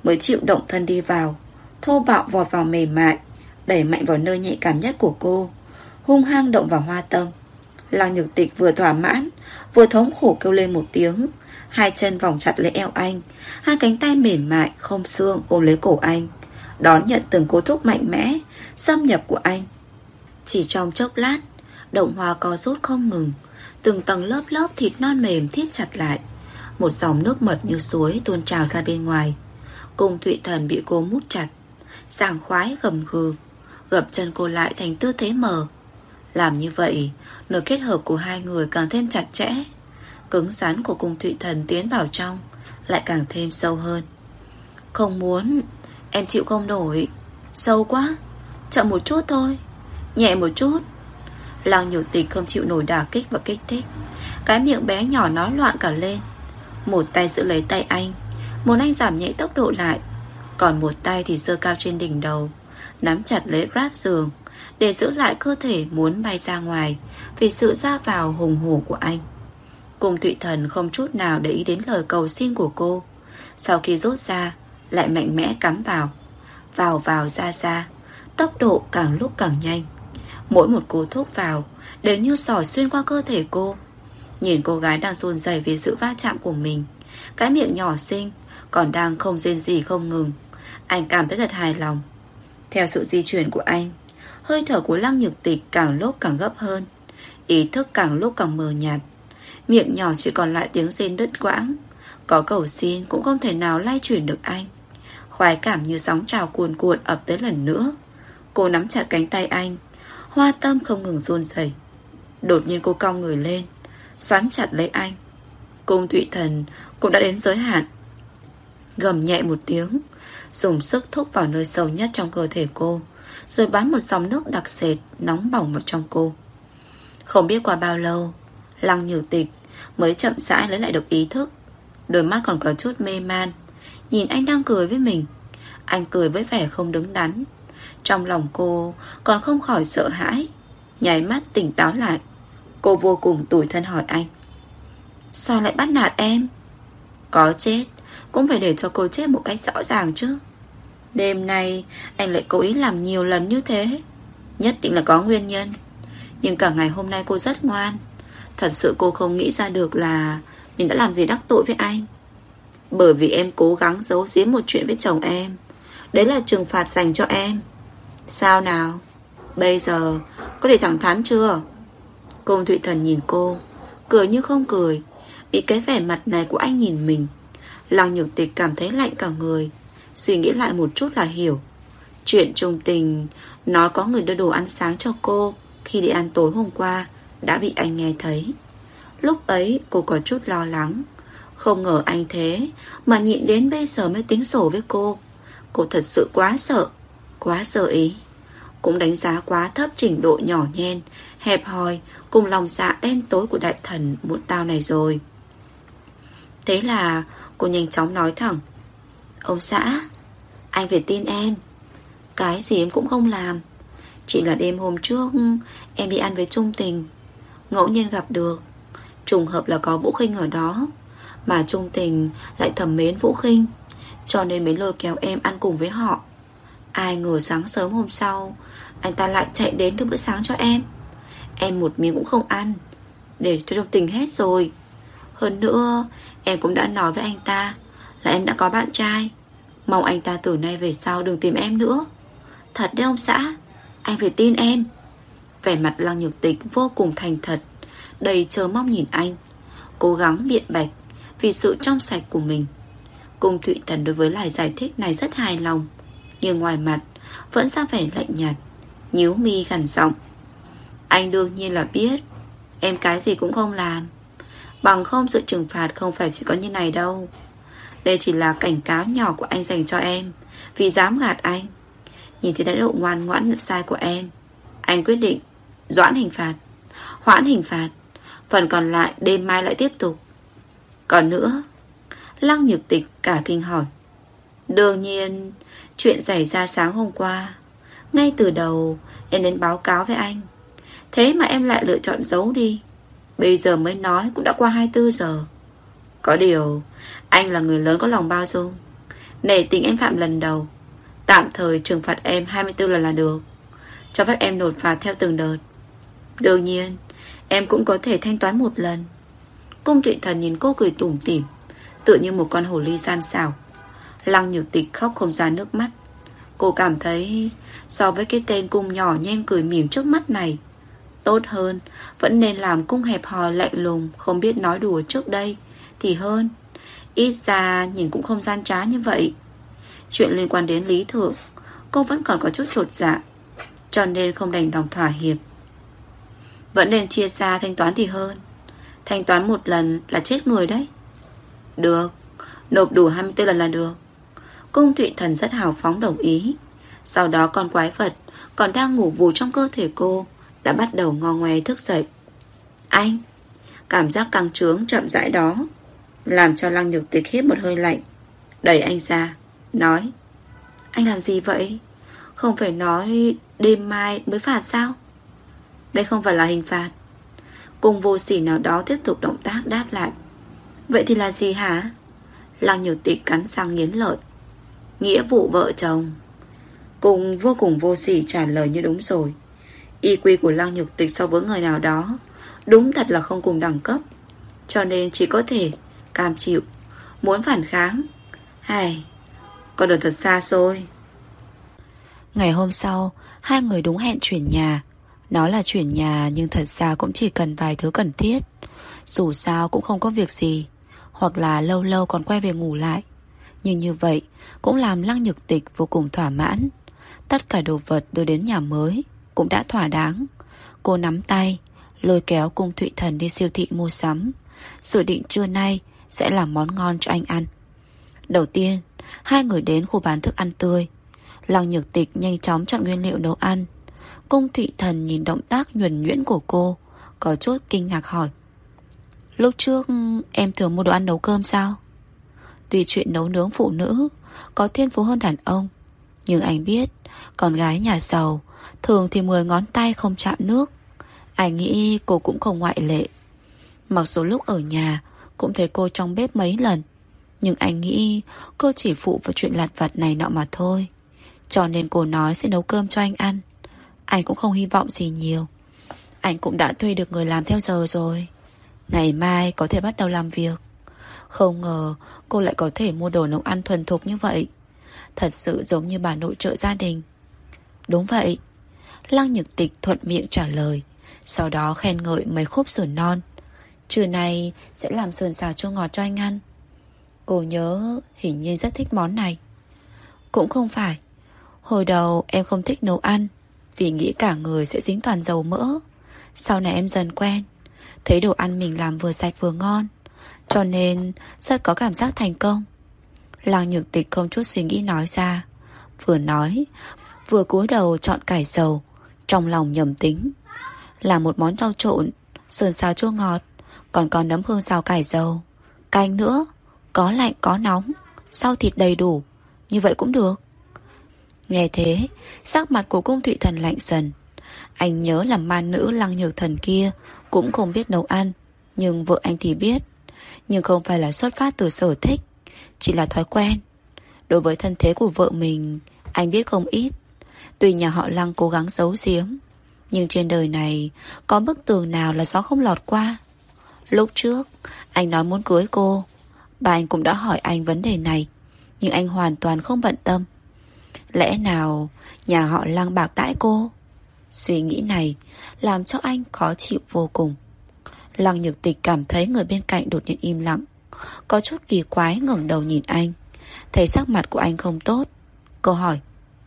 mới chịu động thân đi vào, thô bạo vọt vào mềm mại, đẩy mạnh vào nơi nhạy cảm nhất của cô, hung hăng động vào hoa tâm. Lăng Nhược Tịch vừa thỏa mãn, vừa thống khổ kêu lên một tiếng. Hai chân vòng chặt lấy eo anh, hai cánh tay mềm mại không xương ôm lấy cổ anh, đón nhận từng cú thúc mạnh mẽ xâm nhập của anh. Chỉ trong chốc lát, động hoa co rút không ngừng, từng tầng lớp lớp thịt non mềm thít chặt lại. Một dòng nước mật như suối tuôn trào ra bên ngoài. Cung Thụy Thần bị cô mút chặt, sảng khoái gầm gừ, gập chân cô lại thành tư thế mờ. Làm như vậy, nửa kết hợp của hai người càng thêm chặt chẽ. Cứng rắn của Cung Thụy Thần tiến vào trong lại càng thêm sâu hơn. Không muốn, em chịu không nổi. Sâu quá, chậm một chút thôi, nhẹ một chút. Lăng Nhược Tịch không chịu nổi đả kích và kích thích. Cái miệng bé nhỏ nói loạn cả lên. Một tay giữ lấy tay anh, muốn anh giảm nhẹ tốc độ lại, còn một tay thì giơ cao trên đỉnh đầu, nắm chặt lấy ráp giường để giữ lại cơ thể muốn bay ra ngoài vì sự ra vào hùng hổ của anh. Cung Thụy Thần không chút nào để ý đến lời cầu xin của cô. Sau khi rút ra, lại mạnh mẽ cắm vào. Vào vào ra ra, tốc độ càng lúc càng nhanh. Mỗi một cú thúc vào đều như sỏi xuyên qua cơ thể cô. Nhìn cô gái đang run rẩy vì sự va chạm của mình, cái miệng nhỏ xinh còn đang không rên gì không ngừng, anh cảm thấy thật hài lòng. Theo sự di chuyển của anh, hơi thở của Lăng Nhược Tịch càng lúc càng gấp hơn, ý thức càng lúc càng mờ nhạt. Miệng nhỏ chỉ còn lại tiếng rên đứt quãng, có cầu xin cũng không thể nào lay chuyển được anh. Khoái cảm như sóng trào cuồn cuộn ập tới lần nữa. Cô nắm chặt cánh tay anh, hoa tâm không ngừng run rẩy. Đột nhiên cô cong người lên, xoắn chặt lấy anh. Cung Thụy Thần cũng đã đến giới hạn, gầm nhẹ một tiếng, dùng sức thúc vào nơi sâu nhất trong cơ thể cô, rồi bắn một dòng nước đặc sệt nóng bỏng vào trong cô. Không biết qua bao lâu, Lăng Nhược Tịch mới chậm rãi lấy lại được ý thức. Đôi mắt còn có chút mê man, nhìn anh đang cười với mình. Anh cười với vẻ không đứng đắn. Trong lòng cô còn không khỏi sợ hãi. Nháy mắt tỉnh táo lại, cô vô cùng tủi thân hỏi anh: sao lại bắt nạt em? Có chết cũng phải để cho cô chết một cách rõ ràng chứ. Đêm nay anh lại cố ý làm nhiều lần như thế, nhất định là có nguyên nhân. Nhưng cả ngày hôm nay cô rất ngoan. Thật sự cô không nghĩ ra được là mình đã làm gì đắc tội với anh. Bởi vì em cố gắng giấu giếm một chuyện với chồng em, đấy là trừng phạt dành cho em. Sao nào, bây giờ có thể thẳng thắn chưa? Cung Thụy Thần nhìn cô, cười như không cười. Bị cái vẻ mặt này của anh nhìn mình, Lăng Nhược Tịch cảm thấy lạnh cả người. Suy nghĩ lại một chút là hiểu. Chuyện trung tình nói có người đưa đồ ăn sáng cho cô khi đi ăn tối hôm qua đã bị anh nghe thấy. Lúc ấy cô có chút lo lắng. Không ngờ anh thế mà nhịn đến bây giờ mới tính sổ với cô. Cô thật sự quá sợ ý. Cũng đánh giá quá thấp trình độ nhỏ nhen, hẹp hòi cùng lòng dạ đen tối của đại thần muộn tao này rồi. Thế là cô nhanh chóng nói thẳng: ông xã, anh phải tin em. Cái gì em cũng không làm. Chỉ là đêm hôm trước em đi ăn với Trung Tình, ngẫu nhiên gặp được. Trùng hợp là có Vũ Khinh ở đó, mà Trung Tình lại thầm mến Vũ Khinh, cho nên mới lôi kéo em ăn cùng với họ. Ai ngờ sáng sớm hôm sau, anh ta lại chạy đến đưa bữa sáng cho em. Em một miếng cũng không ăn, để cho Trung Tình hết rồi. Hơn nữa em cũng đã nói với anh ta là em đã có bạn trai, mong anh ta từ nay về sau đừng tìm em nữa. Thật đấy ông xã, anh phải tin em. Vẻ mặt Lăng Nhược Tịch vô cùng thành thật, đầy chờ mong nhìn anh, cố gắng biện bạch vì sự trong sạch của mình. Cung Thụy Thần đối với lời giải thích này rất hài lòng, nhưng ngoài mặt vẫn ra vẻ lạnh nhạt, nhíu mi gằn giọng: anh đương nhiên là biết em cái gì cũng không làm. Bằng không sự trừng phạt không phải chỉ có như này đâu. Đây chỉ là cảnh cáo nhỏ của anh dành cho em vì dám gạt anh. Nhìn thấy thái độ ngoan ngoãn nhận sai của em, anh quyết định hoãn hình phạt. Phần còn lại đêm mai lại tiếp tục. Còn nữa, Lăng Nhược Tịch cả kinh hỏi: đương nhiên, chuyện xảy ra sáng hôm qua ngay từ đầu em đến báo cáo với anh, thế mà em lại lựa chọn giấu đi. Bây giờ mới nói cũng đã qua 24 giờ. Có điều anh là người lớn có lòng bao dung, Nể tình em phạm lần đầu, tạm thời trừng phạt em 24 lần là được. Cho phép em nộp phạt theo từng đợt. Đương nhiên em cũng có thể thanh toán một lần. Cung Thụy Thần nhìn cô cười tủm tỉm, tựa như một con hồ ly gian xảo. Lăng Nhược Tịch khóc không ra nước mắt. Cô cảm thấy so với cái tên cung nhỏ nhen cười mỉm trước mắt này, tốt hơn vẫn nên làm cung hẹp hòi lạnh lùng không biết nói đùa trước đây thì hơn. Ít ra nhìn cũng không gian trá như vậy. Chuyện liên quan đến lý thượng, cô vẫn còn có chút chột dạ, cho nên không đành lòng thỏa hiệp. Vẫn nên chia xa thanh toán thì hơn. Thanh toán một lần là chết người đấy. Được, nộp đủ 24 lần là được. Cung Thụy Thần rất hào phóng đồng ý. Sau đó con quái vật còn đang ngủ vù trong cơ thể cô đã bắt đầu ngo ngoe thức dậy. Anh! Cảm giác căng trướng chậm rãi đó làm cho Lăng Nhược Tịch hít một hơi lạnh, đẩy anh ra, nói: Anh làm gì vậy? Không phải nói đêm mai mới phạt sao? Đây không phải là hình phạt. Cùng vô sỉ nào đó tiếp tục động tác đáp lại. Vậy thì là gì hả? Lăng Nhược Tịch cắn răng nghiến lợi. Nghĩa vụ vợ chồng. Cùng vô cùng vô sỉ trả lời như đúng rồi. IQ của Lăng Nhược Tịch so với người nào đó đúng thật là không cùng đẳng cấp, cho nên chỉ có thể cam chịu. Muốn phản kháng, hay con đường thật xa xôi. Ngày hôm sau, hai người đúng hẹn chuyển nhà. Nó là chuyển nhà nhưng thật ra cũng chỉ cần vài thứ cần thiết. Dù sao cũng không có việc gì, hoặc là lâu lâu còn quay về ngủ lại. Nhưng như vậy cũng làm Lăng Nhược Tịch vô cùng thỏa mãn. Tất cả đồ vật đưa đến nhà mới cũng đã thỏa đáng. Cô nắm tay lôi kéo Cung Thụy Thần đi siêu thị mua sắm, dự định trưa nay sẽ làm món ngon cho anh ăn. Đầu tiên, hai người đến khu bán thức ăn tươi. Lăng Nhược Tịch nhanh chóng chọn nguyên liệu nấu ăn. Cung Thụy Thần nhìn động tác nhuần nhuyễn của cô, có chút kinh ngạc hỏi: Lúc trước em thường mua đồ ăn nấu cơm sao? Tuy chuyện nấu nướng phụ nữ có thiên phú hơn đàn ông, nhưng anh biết con gái nhà giàu thường thì 10 ngón tay không chạm nước. Anh nghĩ cô cũng không ngoại lệ. Mặc dù lúc ở nhà cũng thấy cô trong bếp mấy lần, nhưng anh nghĩ cô chỉ phụ vào chuyện lặt vặt này nọ mà thôi. Cho nên cô nói sẽ nấu cơm cho anh ăn. Anh cũng không hy vọng gì nhiều. Anh cũng đã thuê được người làm theo giờ rồi. Ngày mai có thể bắt đầu làm việc. Không ngờ cô lại có thể mua đồ nấu ăn thuần thục như vậy. Thật sự giống như bà nội trợ gia đình. Đúng vậy. Lăng Nhược Tịch thuận miệng trả lời, sau đó khen ngợi mấy khúc sườn non. Trưa nay sẽ làm sườn xào chua ngọt cho anh ăn. Cô nhớ hình như rất thích món này. Cũng không phải. Hồi đầu em không thích nấu ăn vì nghĩ cả người sẽ dính toàn dầu mỡ. Sau này em dần quen, thấy đồ ăn mình làm vừa sạch vừa ngon, cho nên rất có cảm giác thành công. Lăng Nhược Tịch không chút suy nghĩ nói ra. Vừa nói vừa cúi đầu chọn cải dầu, trong lòng nhầm tính. Là một món rau trộn, sườn xào chua ngọt, còn có nấm hương xào cải dầu, canh nữa, có lạnh có nóng, rau thịt đầy đủ. Như vậy cũng được. Nghe thế, sắc mặt của Cung Thụy Thần lạnh dần. Anh nhớ là ma nữ Lăng Nhược Thần kia cũng không biết nấu ăn, nhưng vợ anh thì biết. Nhưng không phải là xuất phát từ sở thích, chỉ là thói quen. Đối với thân thế của vợ mình, anh biết không ít. Tuy nhà họ Lăng cố gắng giấu giếm, nhưng trên đời này có bức tường nào là gió không lọt qua. Lúc trước anh nói muốn cưới cô, bà anh cũng đã hỏi anh vấn đề này, nhưng anh hoàn toàn không bận tâm. Lẽ nào nhà họ Lăng bạc đãi cô? Suy nghĩ này làm cho anh khó chịu vô cùng. Lăng Nhược Tịch cảm thấy người bên cạnh đột nhiên im lặng, có chút kỳ quái ngẩng đầu nhìn anh. Thấy sắc mặt của anh không tốt, cô hỏi: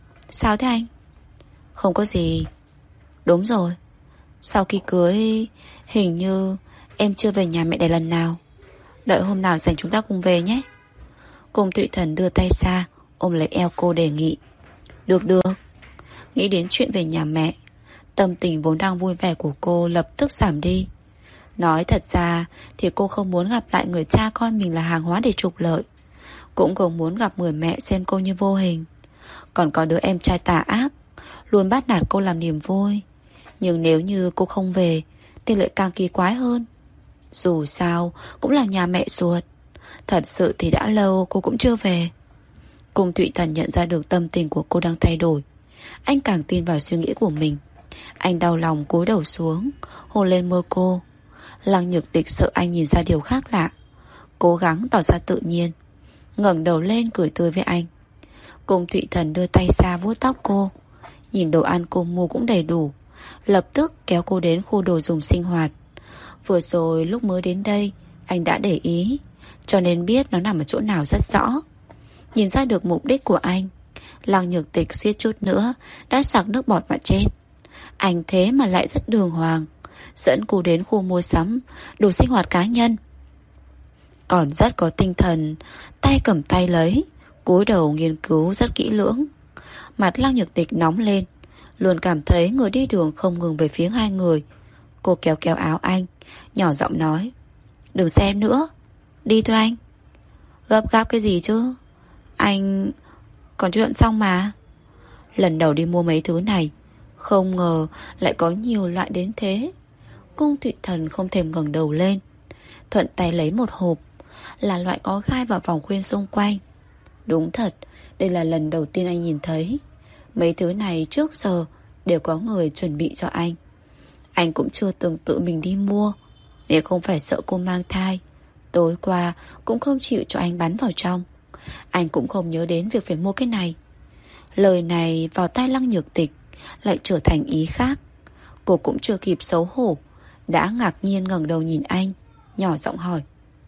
Sao thế anh? Không có gì. Đúng rồi, sau khi cưới hình như em chưa về nhà mẹ đẻ lần nào. Đợi hôm nào rảnh chúng ta cùng về nhé. Cung Thụy Thần đưa tay ra ôm lấy eo cô đề nghị. Được được. Nghĩ đến chuyện về nhà mẹ, tâm tình vốn đang vui vẻ của cô lập tức giảm đi. Nói thật ra thì cô không muốn gặp lại người cha coi mình là hàng hóa để trục lợi, cũng không muốn gặp người mẹ xem cô như vô hình. Còn có đứa em trai tà ác luôn bắt nạt cô làm niềm vui. Nhưng nếu như cô không về thì lại càng kỳ quái hơn. Dù sao cũng là nhà mẹ ruột. Thật sự thì đã lâu cô cũng chưa về. Cung Thụy Thần nhận ra được tâm tình của cô đang thay đổi. Anh càng tin vào suy nghĩ của mình. Anh đau lòng cúi đầu xuống, hôn lên môi cô. Lăng Nhược Tịch sợ anh nhìn ra điều khác lạ, cố gắng tỏ ra tự nhiên, ngẩng đầu lên cười tươi với anh. Cung Thụy Thần đưa tay ra vuốt tóc cô. Nhìn đồ ăn cô mua cũng đầy đủ, lập tức kéo cô đến khu đồ dùng sinh hoạt. Vừa rồi lúc mới đến đây anh đã để ý, cho nên biết nó nằm ở chỗ nào rất rõ. Nhìn ra được mục đích của anh, Lăng Nhược Tịch suýt chút nữa đã sặc nước bọt mà chết. Anh thế mà lại rất đường hoàng, dẫn cô đến khu mua sắm đồ sinh hoạt cá nhân, còn rất có tinh thần, tay cầm tay lấy, cúi đầu nghiên cứu rất kỹ lưỡng. Mặt Lăng Nhược Tịch nóng lên, luôn cảm thấy người đi đường không ngừng về phía hai người. Cô kéo kéo áo anh, nhỏ giọng nói: "Đừng xem nữa, đi thôi anh." "Gấp gáp cái gì chứ? Anh còn chưa ăn xong mà." Lần đầu đi mua mấy thứ này, không ngờ lại có nhiều loại đến thế. Cung Thụy Thần không thèm ngẩng đầu lên, thuận tay lấy một hộp, là loại có gai và vòng khuyên xung quanh. Đúng thật, đây là lần đầu tiên anh nhìn thấy. Mấy thứ này trước giờ đều có người chuẩn bị cho anh. Anh cũng chưa từng tự mình đi mua. Nếu không phải sợ cô mang thai, tối qua cũng không chịu cho anh bắn vào trong. Anh cũng không nhớ đến việc phải mua cái này. Lời này vào tai Lăng Nhược Tịch lại trở thành ý khác. Cô cũng chưa kịp xấu hổ, đã ngạc nhiên ngẩng đầu nhìn anh, nhỏ giọng hỏi: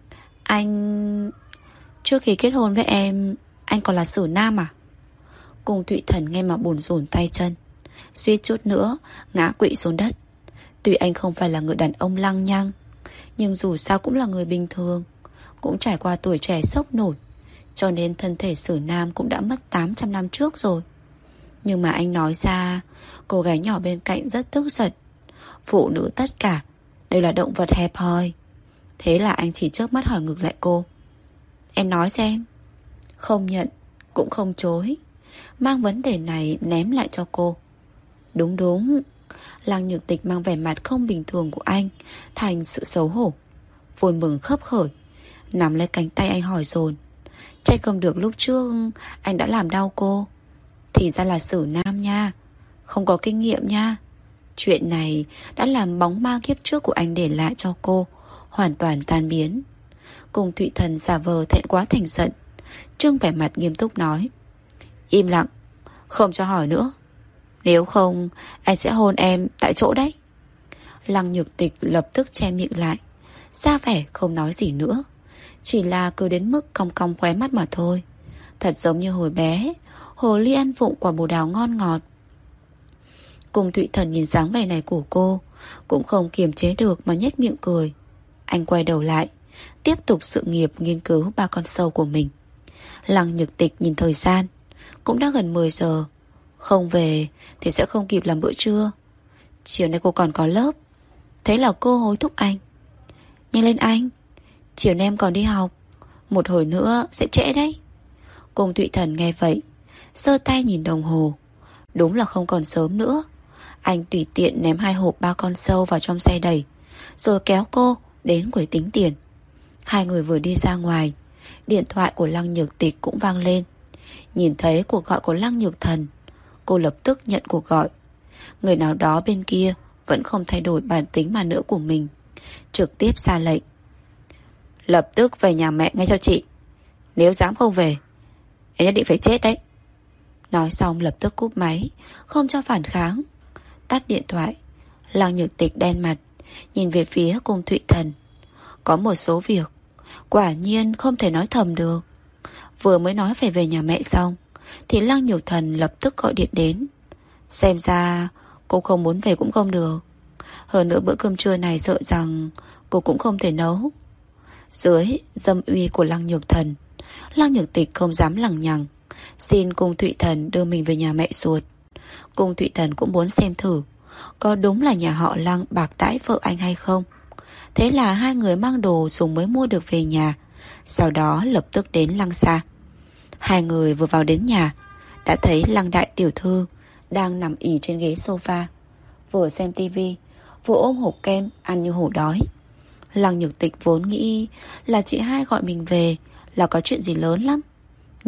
"Anh... trước khi kết hôn với em, anh còn là xử nam à?" Cung Thụy Thần nghe mà bủn rủn tay chân, suýt chút nữa ngã quỵ xuống đất. Tuy anh không phải là người đàn ông lăng nhăng, nhưng dù sao cũng là người bình thường, cũng trải qua tuổi trẻ sốc nổi, cho nên thân thể xử nam cũng đã mất 800 năm trước rồi. Nhưng mà anh nói ra, cô gái nhỏ bên cạnh rất tức giận. Phụ nữ tất cả đều là động vật hẹp hòi. Thế là anh chỉ chớp mắt hỏi ngược lại cô: "Em nói xem." Không nhận cũng không chối, mang vấn đề này ném lại cho cô. Đúng đúng. Lăng Nhược Tịch mang vẻ mặt không bình thường của anh thành sự xấu hổ, vui mừng khấp khởi, nắm lấy cánh tay anh hỏi dồn: "Trách không được lúc trước anh đã làm đau cô. Thì ra là xử nam nha, không có kinh nghiệm nha." Chuyện này đã làm bóng ma kiếp trước của anh để lại cho cô hoàn toàn tan biến. Cung Thụy Thần giả vờ thẹn quá thành giận, trưng vẻ mặt nghiêm túc nói: "Im lặng, không cho hỏi nữa. Nếu không anh sẽ hôn em tại chỗ đấy." Lăng Nhược Tịch lập tức che miệng lại, ra vẻ không nói gì nữa, chỉ là cứ đến mức cong cong khóe mắt mà thôi. Thật giống như hồi bé hồ ly ăn vụng quả bồ đào ngon ngọt. Cung Thụy Thần nhìn dáng vẻ này của cô, cũng không kiềm chế được mà nhếch miệng cười. Anh quay đầu lại, tiếp tục sự nghiệp nghiên cứu ba con sâu của mình. Lăng Nhược Tịch nhìn thời gian, cũng đã gần 10 giờ. Không về thì sẽ không kịp làm bữa trưa. Chiều nay cô còn có lớp. Thế là cô hối thúc anh: "Nhanh lên anh, chiều nay em còn đi học, một hồi nữa sẽ trễ đấy." Cung Thụy Thần nghe vậy, giơ tay nhìn đồng hồ. Đúng là không còn sớm nữa. Anh tùy tiện ném 2 hộp ba con sâu vào trong xe đẩy, rồi kéo cô đến quầy tính tiền. Hai người vừa đi ra ngoài, điện thoại của Lăng Nhược Tịch cũng vang lên. Nhìn thấy cuộc gọi của Lăng Nhược Thần, cô lập tức nhận cuộc gọi. Người nào đó bên kia vẫn không thay đổi bản tính mà nữa của mình, trực tiếp ra lệnh: "Lập tức về nhà mẹ ngay cho chị. Nếu dám không về, em nhất định phải chết đấy." Nói xong lập tức cúp máy, không cho phản kháng. Tắt điện thoại, Lăng Nhược Tịch đen mặt, nhìn về phía Cung Thụy Thần. Có một số việc quả nhiên không thể nói thầm được. Vừa mới nói phải về nhà mẹ xong thì Lăng Nhược Thần lập tức gọi điện đến. Xem ra cô không muốn về cũng không được. Hơn nữa bữa cơm trưa này sợ rằng cô cũng không thể nấu. Dưới dâm uy của Lăng Nhược Thần, Lăng Nhược Tịch không dám lằng nhằng, xin Cung Thụy Thần đưa mình về nhà mẹ ruột. Cung Thụy Thần cũng muốn xem thử có đúng là nhà họ Lăng bạc đãi vợ anh hay không. Thế là hai người mang đồ dùng mới mua được về nhà, sau đó lập tức đến Lăng gia. Hai người vừa vào đến nhà đã thấy Lăng đại tiểu thư đang nằm ì trên ghế sofa, vừa xem tivi vừa ôm hộp kem ăn như hổ đói. Lăng Nhược Tịch vốn nghĩ là chị hai gọi mình về là có chuyện gì lớn lắm,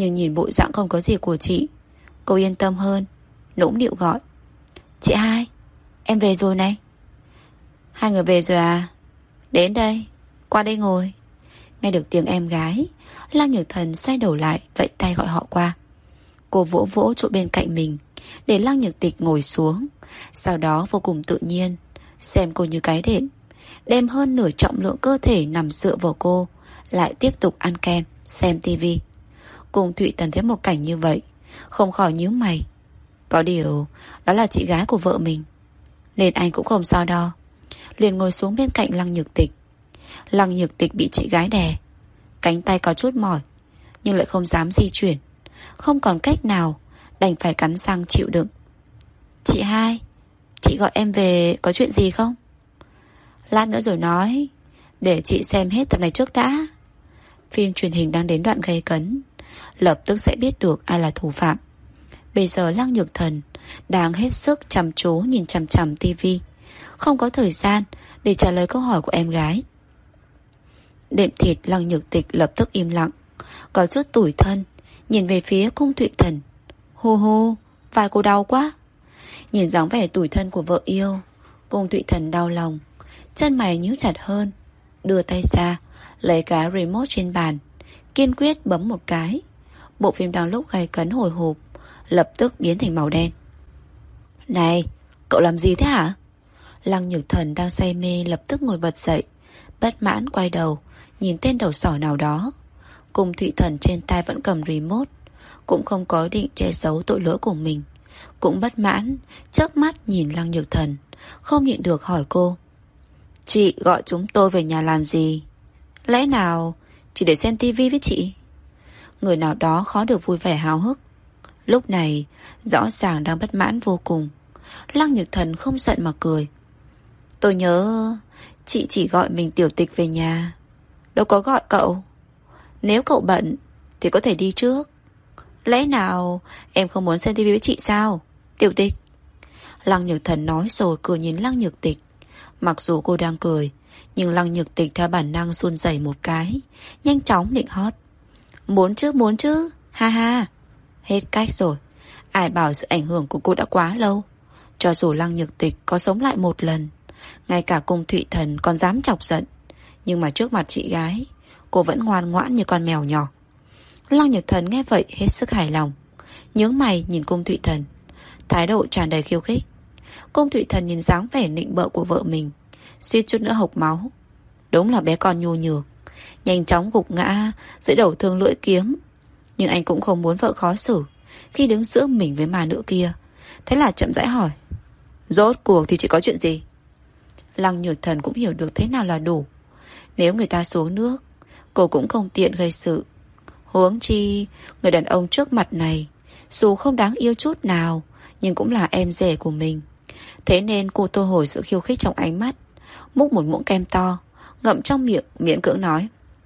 Nhưng nhìn bộ dạng không có gì của chị, cô yên tâm hơn, nũng nịu gọi: Chị hai, em về rồi này. Hai người về rồi à? Đến đây, qua đây ngồi. Nghe được tiếng em gái, Lăng Nhược Thần xoay đầu lại, vẫy tay gọi họ qua. Cô vỗ vỗ chỗ bên cạnh mình, để Lăng Nhược Tịch ngồi xuống. Sau đó vô cùng tự nhiên xem cô như cái đệm, đem hơn nửa trọng lượng cơ thể nằm dựa vào cô, lại tiếp tục ăn kem, xem tivi. Cung Thụy Tần thấy một cảnh như vậy, không khỏi nhíu mày. Có điều đó là chị gái của vợ mình, nên anh cũng không so đo, liền ngồi xuống bên cạnh Lăng Nhược Tịch. Lăng Nhược Tịch bị chị gái đè, cánh tay có chút mỏi, nhưng lại không dám di chuyển. Không còn cách nào, đành phải cắn răng chịu đựng. Chị hai, chị gọi em về có chuyện gì không? Lát nữa rồi nói, để chị xem hết tập này trước đã. Phim truyền hình đang đến đoạn gay cấn, lập tức sẽ biết được ai là thủ phạm. Bây giờ Lăng Nhược Thần đang hết sức chăm chú nhìn chằm chằm tivi, không có thời gian để trả lời câu hỏi của em gái. Đệm thịt Lăng Nhược Tịch lập tức im lặng, có chút tủi thân, nhìn về phía Cung Thụy Thần. Hu hu, vai cô đau quá. Nhìn dáng vẻ tủi thân của vợ yêu, Cung Thụy Thần đau lòng, chân mày nhíu chặt hơn, đưa tay ra, lấy cái remote trên bàn, kiên quyết bấm một cái. Bộ phim đang lúc gay cấn hồi hộp lập tức biến thành màu đen. Này, cậu làm gì thế hả? Lăng Nhược Thần đang say mê lập tức ngồi bật dậy, bất mãn quay đầu nhìn tên đầu sỏ nào đó. Cung Thụy Thần trên tay vẫn cầm remote, cũng không có định che giấu tội lỗi của mình, cũng bất mãn chớp mắt nhìn Lăng Nhược Thần, không nhịn được hỏi cô: Chị gọi chúng tôi về nhà làm gì? Lẽ nào chỉ để xem tivi với chị? Người nào đó khó được vui vẻ háo hức, lúc này rõ ràng đang bất mãn vô cùng. Lăng Nhược Thần không giận mà cười: Tôi nhớ chị chỉ gọi mình Tiểu Tịch về nhà, đâu có gọi cậu. Nếu cậu bận thì có thể đi trước. Lẽ nào em không muốn xem tivi với chị sao, Tiểu Tịch? Lăng Nhược Thần nói rồi cười nhìn Lăng Nhược Tịch. Mặc dù cô đang cười, nhưng Lăng Nhược Tịch theo bản năng run rẩy một cái, nhanh chóng định hót: Muốn chứ, ha ha. Hết cách rồi, ai bảo sự ảnh hưởng của cô đã quá lâu. Cho dù Lăng Nhược Tịch có sống lại một lần, ngay cả Cung Thụy Thần còn dám chọc giận, nhưng mà trước mặt chị gái, cô vẫn ngoan ngoãn như con mèo nhỏ. Lăng Nhược Thần nghe vậy hết sức hài lòng, nhướng mày nhìn Cung Thụy Thần, thái độ tràn đầy khiêu khích. Cung Thụy Thần nhìn dáng vẻ nịnh bợ của vợ mình, suýt chút nữa hộc máu. Đúng là bé con nhu nhược, nhanh chóng gục ngã dưới đầu thương lưỡi kiếm. Nhưng anh cũng không muốn vợ khó xử khi đứng giữa mình với ma nữ kia, thế là chậm rãi hỏi: Rốt cuộc thì chỉ có chuyện gì? Lăng Nhược Thần cũng hiểu được thế nào là đủ. Nếu người ta xuống nước, cô cũng không tiện gây sự. Huống chi người đàn ông trước mặt này, dù không đáng yêu chút nào, nhưng cũng là em rể của mình. Thế nên cô tô hồi sự khiêu khích trong ánh mắt, múc một muỗng kem to, ngậm trong miệng, miễn cưỡng nói: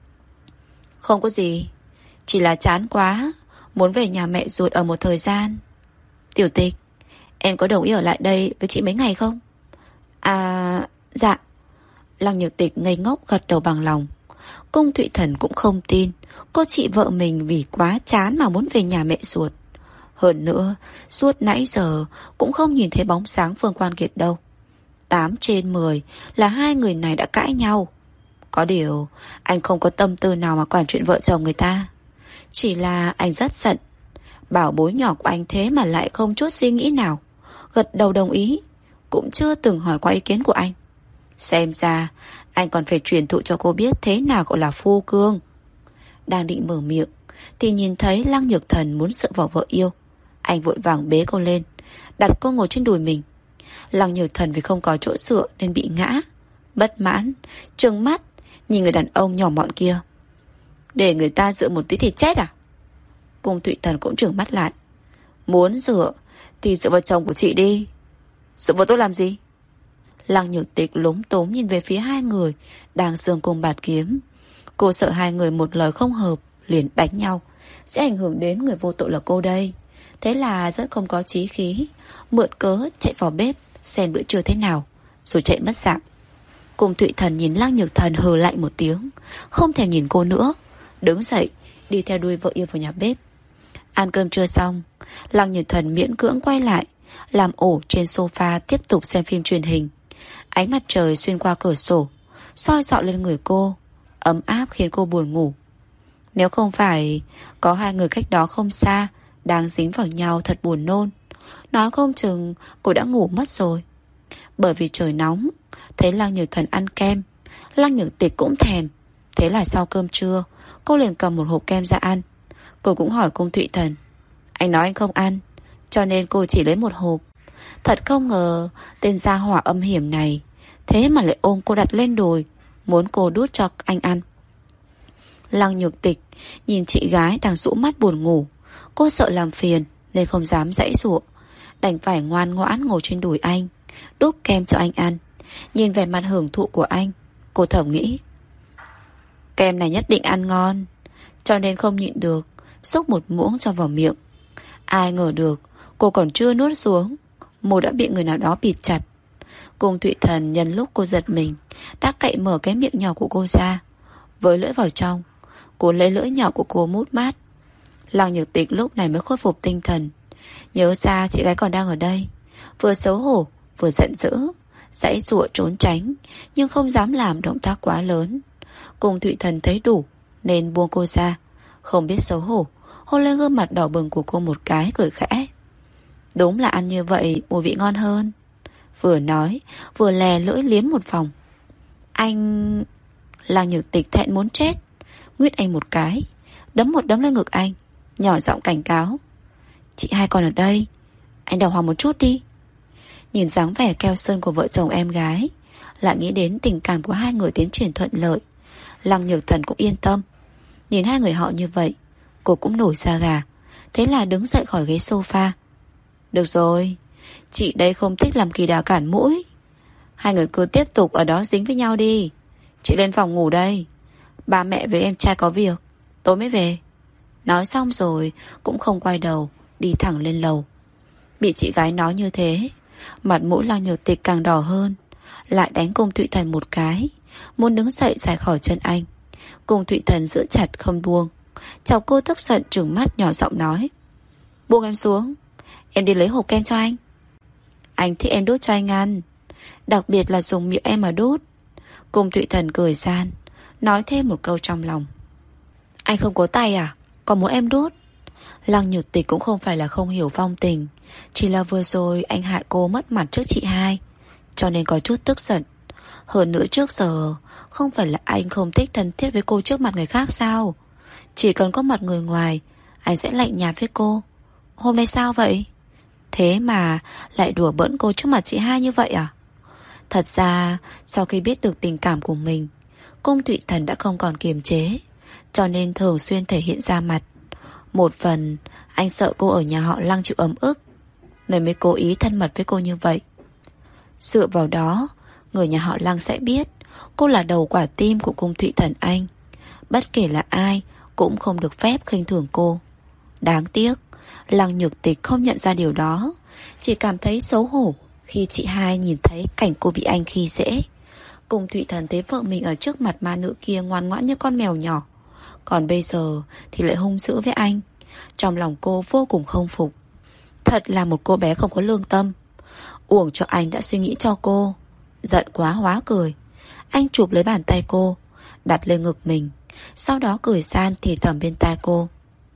Không có gì, chỉ là chán quá, muốn về nhà mẹ ruột ở một thời gian. Tiểu Tịch, em có đồng ý ở lại đây với chị mấy ngày không? À, dạ. Lăng Nhược Tịch ngây ngốc gật đầu bằng lòng. Cung Thụy Thần cũng không tin cô chị vợ mình vì quá chán mà muốn về nhà mẹ ruột. Hơn nữa, suốt nãy giờ cũng không nhìn thấy bóng sáng Phương Quan Kiệt đâu. 8 trên 10 là hai người này đã cãi nhau. Có điều anh không có tâm tư nào mà quản chuyện vợ chồng người ta. Chỉ là anh rất giận. Bảo bối nhỏ của anh thế mà lại không chút suy nghĩ nào, gật đầu đồng ý, cũng chưa từng hỏi qua ý kiến của anh. Xem ra anh còn phải truyền thụ cho cô biết thế nào gọi là phu cương. Đang định mở miệng thì nhìn thấy Lăng Nhược Thần muốn dựa vào vợ yêu. Anh vội vàng bế cô lên, đặt cô ngồi trên đùi mình. Lăng Nhược Thần vì không có chỗ dựa nên bị ngã, bất mãn trừng mắt nhìn người đàn ông nhỏ mọn kia: Để người ta dựa một tí thì chết à? Cung Thụy Thần cũng trừng mắt lại: Muốn dựa thì dựa vào chồng của chị đi, dựa vào tôi làm gì? Lăng Nhược Tịch lúng túng nhìn về phía hai người đang giương cung bạt kiếm. Cô sợ hai người một lời không hợp liền đánh nhau, sẽ ảnh hưởng đến người vô tội là cô đây. Thế là rất không có chí khí, mượn cớ chạy vào bếp xem bữa trưa thế nào, rồi chạy mất dạng. Cung Thụy Thần nhìn Lăng Nhược Thần hừ lạnh một tiếng, không thèm nhìn cô nữa, đứng dậy đi theo đuôi vợ yêu vào nhà bếp. Ăn cơm trưa xong, Lăng Nhật Thần miễn cưỡng quay lại, làm ổ trên sofa tiếp tục xem phim truyền hình. Ánh mặt trời xuyên qua cửa sổ, soi rọi lên người cô, ấm áp khiến cô buồn ngủ. Nếu không phải có hai người cách đó không xa đang dính vào nhau thật buồn nôn, nói không chừng cô đã ngủ mất rồi. Bởi vì trời nóng, thấy Lăng Nhật Thần ăn kem, Lăng Nhật Tịch cũng thèm. Thế là sau cơm trưa, cô liền cầm một hộp kem ra ăn. Cô cũng hỏi Cung Thụy Thần. Anh nói anh không ăn, cho nên cô chỉ lấy một hộp. Thật không ngờ tên gia hỏa âm hiểm này thế mà lại ôm cô đặt lên đùi, muốn cô đút cho anh ăn. Lăng Nhược Tịch nhìn chị gái đang rũ mắt buồn ngủ. Cô sợ làm phiền nên không dám giãy giụa, đành phải ngoan ngoãn ngồi trên đùi anh, đút kem cho anh ăn. Nhìn vẻ mặt hưởng thụ của anh, cô thầm nghĩ kem này nhất định ăn ngon, cho nên không nhịn được xúc một muỗng cho vào miệng. Ai ngờ được cô còn chưa nuốt xuống, môi đã bị người nào đó bịt chặt. Cung Thụy Thần nhân lúc cô giật mình đã cậy mở cái miệng nhỏ của cô ra, với lưỡi vào trong. Cô lấy lưỡi nhỏ của cô mút mát. Lăng Nhược Tịch lúc này mới khôi phục tinh thần, nhớ ra chị gái còn đang ở đây, vừa xấu hổ vừa giận dữ, giãy giụa trốn tránh nhưng không dám làm động tác quá lớn. Cung Thụy Thần thấy đủ nên buông cô ra, không biết xấu hổ hôn lên gương mặt đỏ bừng của cô một cái, cười khẽ. Đúng là ăn như vậy mùi vị ngon hơn. Vừa nói vừa lè lưỡi liếm một vòng. Anh... Lăng Nhược Tịch thẹn muốn chết, nguyết anh một cái, đấm một đấm lên ngực anh, nhỏ giọng cảnh cáo. Chị hai còn ở đây, anh đàng hoàng một chút đi. Nhìn dáng vẻ keo sơn của vợ chồng em gái, lại nghĩ đến tình cảm của hai người tiến triển thuận lợi, Lăng Nhược Thần cũng yên tâm. Nhìn hai người họ như vậy, cô cũng nổi da gà. Thế là đứng dậy khỏi ghế sofa. Được rồi, chị đây không thích làm kỳ đà cản mũi. Hai người cứ tiếp tục ở đó dính với nhau đi. Chị lên phòng ngủ đây, ba mẹ với em trai có việc, tối mới về. Nói xong rồi cũng không quay đầu, đi thẳng lên lầu. Bị chị gái nói như thế, mặt mũi Lăng Nhược Tịch càng đỏ hơn, lại đánh Cung Thụy Thần một cái, muốn đứng dậy giải khỏi chân anh. Cung Thụy Thần giữ chặt không buông. Chọc cô tức giận trừng mắt nhỏ giọng nói. Buông em xuống, em đi lấy hộp kem cho anh. Anh thích em đút cho anh ăn, đặc biệt là dùng miệng em mà đút. Cung Thụy Thần cười gian, nói thêm một câu trong lòng. Anh không có tay à, còn muốn em đút. Lăng Nhược Tịch cũng không phải là không hiểu phong tình, chỉ là vừa rồi anh hại cô mất mặt trước chị hai, cho nên có chút tức giận. Hơn nữa trước giờ không phải là anh không thích thân thiết với cô trước mặt người khác sao? Chỉ cần có mặt người ngoài, anh sẽ lạnh nhạt với cô. Hôm nay sao vậy? Thế mà lại đùa bỡn cô trước mặt chị hai như vậy à? Thật ra sau khi biết được tình cảm của mình, Cung Thụy Thần đã không còn kiềm chế, cho nên thường xuyên thể hiện ra mặt. Một phần anh sợ cô ở nhà họ Lăng chịu ấm ức, nên mới cố ý thân mật với cô như vậy. Dựa vào đó, người nhà họ Lăng sẽ biết cô là đầu quả tim của Cung Thụy Thần anh. Bất kể là ai cũng không được phép khinh thường cô. Đáng tiếc Lăng Nhược Tịch không nhận ra điều đó, chỉ cảm thấy xấu hổ khi chị hai nhìn thấy cảnh cô bị anh khi dễ. Cung Thụy Thần thấy vợ mình ở trước mặt ma nữ kia ngoan ngoãn như con mèo nhỏ, còn bây giờ thì lại hung dữ với anh. Trong lòng cô vô cùng không phục. Thật là một cô bé không có lương tâm. Uổng cho anh đã suy nghĩ cho cô. Giận quá hóa cười, anh chụp lấy bàn tay cô, đặt lên ngực mình, sau đó cười gian thì thầm bên tai cô.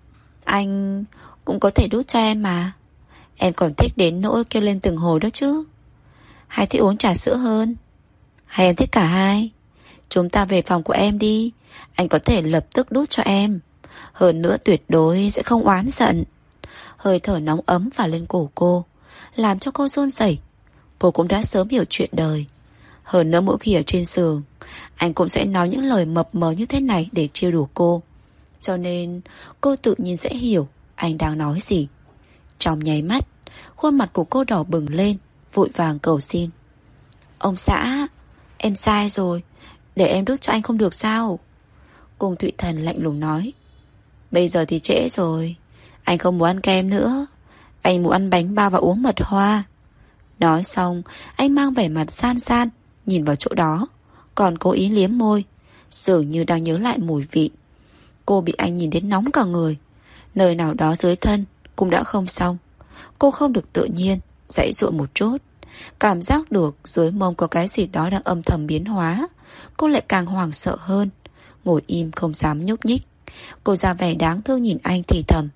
Anh cũng có thể đút cho em mà. Em còn thích đến nỗi kêu lên từng hồi đó chứ. Hay thích uống trà sữa hơn? Hay em thích cả hai? Chúng ta về phòng của em đi, anh có thể lập tức đút cho em. Hơn nữa tuyệt đối sẽ không oán giận. Hơi thở nóng ấm vào lên cổ cô, làm cho cô run rẩy. Cô cũng đã sớm hiểu chuyện đời. Hơn nữa mỗi khi ở trên giường, anh cũng sẽ nói những lời mập mờ như thế này để trêu đùa cô. Cho nên cô tự nhiên sẽ hiểu anh đang nói gì. Trong nháy mắt, khuôn mặt của cô đỏ bừng lên, vội vàng cầu xin. Ông xã, em sai rồi, để em đút cho anh không được sao? Cung Thụy Thần lạnh lùng nói. Bây giờ thì trễ rồi, anh không muốn ăn kem nữa, anh muốn ăn bánh bao và uống mật hoa. Nói xong, anh mang vẻ mặt san san nhìn vào chỗ đó, còn cố ý liếm môi, dường như đang nhớ lại mùi vị. Cô bị anh nhìn đến nóng cả người, Nơi nào đó dưới thân cũng đã không xong. Cô không được tự nhiên, giãy giụa một chút. Cảm giác được dưới mông có cái gì đó đang âm thầm biến hóa. Cô lại càng hoảng sợ hơn. Ngồi im không dám nhúc nhích. Cô ra vẻ đáng thương nhìn anh thì thầm.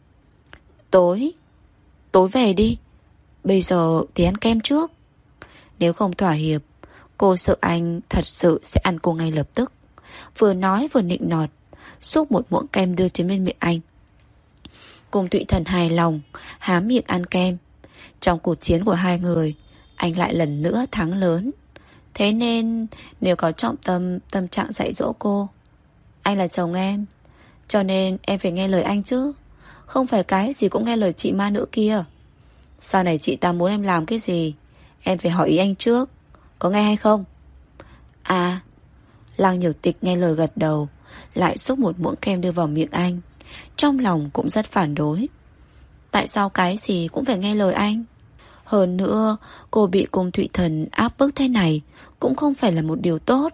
Tối về đi. Bây giờ thì ăn kem trước. Nếu không thỏa hiệp, cô sợ anh thật sự sẽ ăn cô ngay lập tức. Vừa nói vừa nịnh nọt, xúc một muỗng kem đưa trên bên miệng anh. Cùng Thụy Thần hài lòng, há miệng ăn kem. Trong cuộc chiến của hai người, anh lại lần nữa thắng lớn. Thế nên nếu có trọng tâm trạng dạy dỗ cô, anh là chồng em, cho nên em phải nghe lời anh chứ. Không phải cái gì cũng nghe lời chị ma nữ kia. Sau này chị ta muốn em làm cái gì, em phải hỏi ý anh trước. Có nghe hay không? À. Lăng Nhược Tịch nghe lời gật đầu, lại xúc một muỗng kem đưa vào miệng anh. Trong lòng cũng rất phản đối. Tại sao cái gì cũng phải nghe lời anh? Hơn nữa, cô bị Cung Thụy Thần áp bức thế này cũng không phải là một điều tốt.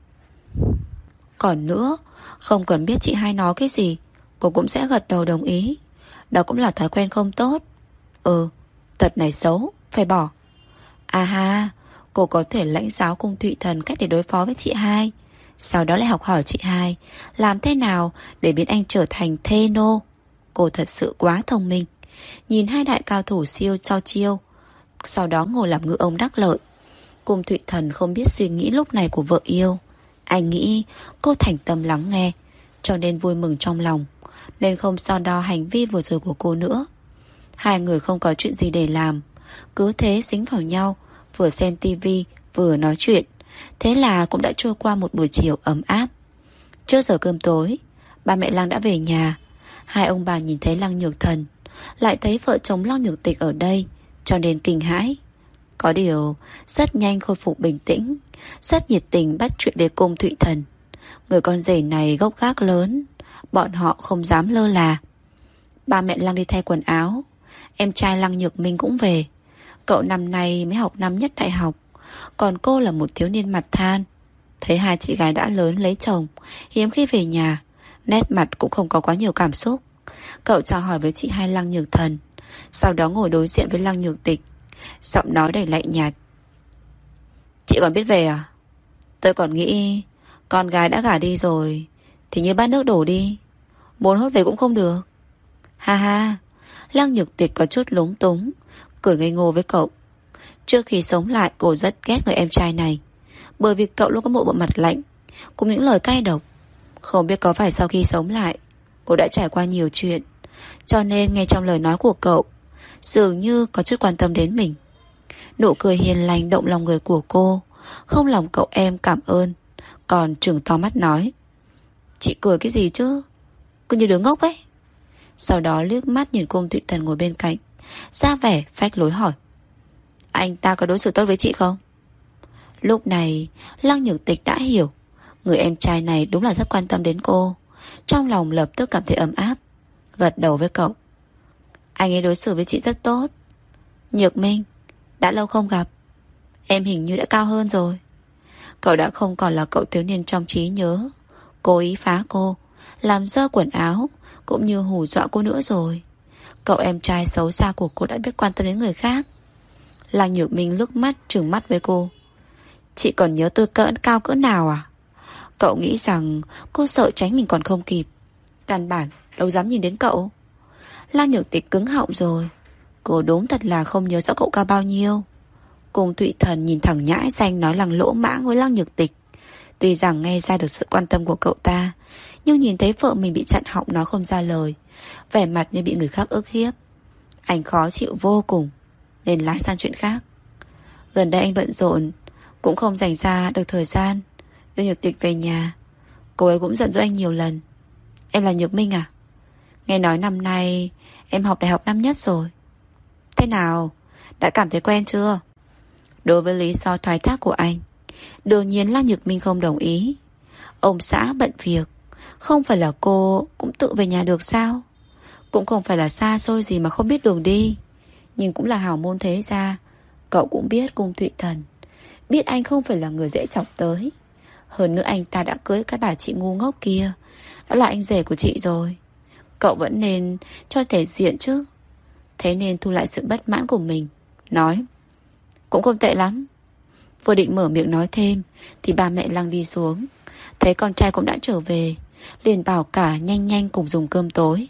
Còn nữa, không cần biết chị hai nói cái gì, cô cũng sẽ gật đầu đồng ý. Đó cũng là thói quen không tốt. Tật này xấu, phải bỏ. À ha, cô có thể lãnh giáo Cung Thụy Thần cách để đối phó với chị hai, sau đó lại học hỏi chị hai làm thế nào để biến anh trở thành thê nô. Cô thật sự quá thông minh. Nhìn hai đại cao thủ siêu cho chiêu, sau đó ngồi làm ngư ông đắc lợi. Cung Thụy Thần không biết suy nghĩ lúc này của vợ yêu. Anh nghĩ cô thành tâm lắng nghe, cho nên vui mừng trong lòng, nên không so đo hành vi vừa rồi của cô nữa. Hai người không có chuyện gì để làm, cứ thế dính vào nhau, vừa xem tivi vừa nói chuyện. Thế là cũng đã trôi qua một buổi chiều ấm áp. Trước giờ cơm tối, ba mẹ Lăng đã về nhà. Hai ông bà nhìn thấy Lăng Nhược Thần, lại thấy vợ chồng Lăng Nhược Tịch ở đây, cho nên kinh hãi. Có điều rất nhanh khôi phục bình tĩnh, rất nhiệt tình bắt chuyện về Cung Thụy Thần. Người con rể này gốc gác lớn, bọn họ không dám lơ là. Ba mẹ Lăng đi thay quần áo. Em trai Lăng Nhược Minh cũng về. Cậu năm nay mới học năm nhất đại học, còn cô là một thiếu niên mặt than. Thấy hai chị gái đã lớn lấy chồng, hiếm khi về nhà, nét mặt cũng không có quá nhiều cảm xúc. Cậu chào hỏi với chị hai Lăng Nhược Thần, sau đó ngồi đối diện với Lăng Nhược Tịch, giọng nói đầy lạnh nhạt. Chị còn biết về à? Tôi còn nghĩ con gái đã gả đi rồi thì như bát nước đổ đi, muốn hốt về cũng không được. Ha ha. Lăng Nhược Tịch có chút lúng túng, cười ngây ngô với cậu. Trước khi sống lại, cô rất ghét người em trai này, bởi vì cậu luôn có một bộ mặt lạnh, cùng những lời cay độc. Không biết có phải sau khi sống lại, cô đã trải qua nhiều chuyện, cho nên nghe trong lời nói của cậu dường như có chút quan tâm đến mình. Nụ cười hiền lành động lòng người của cô, không lòng cậu em cảm ơn, còn trừng to mắt nói. Chị cười cái gì chứ, cứ như đứa ngốc ấy. Sau đó liếc mắt nhìn Cung Thụy Thần ngồi bên cạnh, ra vẻ phách lối hỏi. Anh ta có đối xử tốt với chị không? Lúc này Lăng Nhược Tịch đã hiểu, người em trai này đúng là rất quan tâm đến cô. Trong lòng lập tức cảm thấy ấm áp, gật đầu với cậu. Anh ấy đối xử với chị rất tốt. Nhược Minh, đã lâu không gặp, em hình như đã cao hơn rồi. Cậu đã không còn là cậu thiếu niên trong trí nhớ, cố ý phá cô, làm dơ quần áo, cũng như hù dọa cô nữa rồi. Cậu em trai xấu xa của cô đã biết quan tâm đến người khác. Lăng Nhược Minh lướt mắt trừng mắt với cô. Chị còn nhớ tôi cao cỡ nào à? Cậu nghĩ rằng cô sợ tránh mình còn không kịp, căn bản đâu dám nhìn đến cậu. Lăng Nhược Tịch cứng họng rồi. Cô đúng thật là không nhớ rõ cậu cao bao nhiêu. Cung Thụy Thần nhìn thẳng nhãi danh nói lằng lỗ mãng với Lăng Nhược Tịch. Tuy rằng nghe ra được sự quan tâm của cậu ta, nhưng nhìn thấy vợ mình bị chặn họng nói không ra lời, vẻ mặt như bị người khác ức hiếp, anh khó chịu vô cùng, nên lái sang chuyện khác. Gần đây anh bận rộn, cũng không dành ra được thời gian đưa Nhược Tịch về nhà. Cô ấy cũng giận dỗi anh nhiều lần. Em là Nhược Minh à? Nghe nói năm nay em học đại học năm nhất rồi. Thế nào, đã cảm thấy quen chưa? Đối với lý do thoái thác của anh, đương nhiên là Nhược Minh không đồng ý. Ông xã bận việc, không phải là cô cũng tự về nhà được sao? Cũng không phải là xa xôi gì mà không biết đường đi, nhưng cũng là hào môn thế gia. Cậu cũng biết Cung Thụy Thần, biết anh không phải là người dễ chọc tới. Hơn nữa anh ta đã cưới cái bà chị ngu ngốc kia, đó là anh rể của chị rồi. Cậu vẫn nên cho thể diện chứ. Thế nên thu lại sự bất mãn của mình, nói: Cũng không tệ lắm. Vừa định mở miệng nói thêm thì ba mẹ Lăng đi xuống, thấy con trai cũng đã trở về, liền bảo cả nhanh nhanh cùng dùng cơm tối.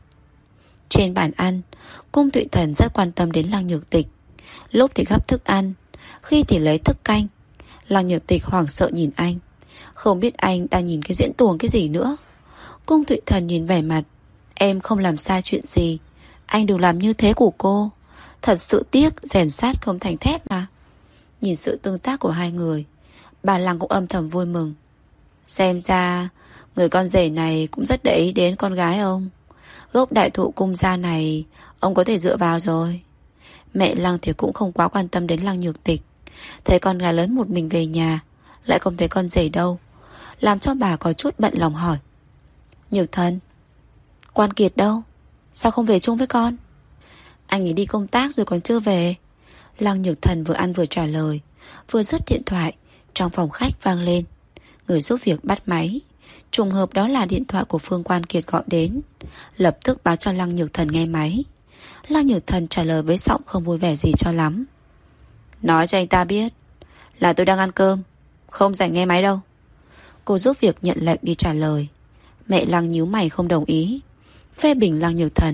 Trên bàn ăn, Cung Thụy Thần rất quan tâm đến Lăng Nhược Tịch. Lúc thì gắp thức ăn, khi thì lấy thức canh. Lăng Nhược Tịch hoảng sợ nhìn anh, không biết anh đang nhìn cái diễn tuồng cái gì nữa. Cung Thụy Thần nhìn vẻ mặt: Em không làm sai chuyện gì, anh đừng làm như thế của cô. Thật sự tiếc, rèn sát không thành thép mà. Nhìn sự tương tác của hai người, bà Lăng cũng âm thầm vui mừng. Xem ra người con rể này cũng rất để ý đến con gái ông. Gốc đại thụ Cung gia này ông có thể dựa vào rồi. Mẹ Lăng thì cũng không quá quan tâm đến Lăng Nhược Tịch. Thấy con gái lớn một mình về nhà, lại không thấy con rể đâu, làm cho bà có chút bận lòng hỏi: Nhược Thần, Quan Kiệt đâu? Sao không về chung với con? Anh ấy đi công tác rồi còn chưa về. Lăng Nhược Thần vừa ăn vừa trả lời. Vừa dứt điện thoại, trong phòng khách vang lên. Người giúp việc bắt máy. Trùng hợp đó là điện thoại của Phương Quan Kiệt gọi đến. Lập tức báo cho Lăng Nhược Thần nghe máy. Lăng Nhược Thần trả lời với giọng không vui vẻ gì cho lắm: Nói cho anh ta biết là tôi đang ăn cơm, không rảnh nghe máy đâu. Cô giúp việc nhận lệnh đi trả lời. Mẹ Lăng nhíu mày không đồng ý, phê bình Lăng Nhược Thần: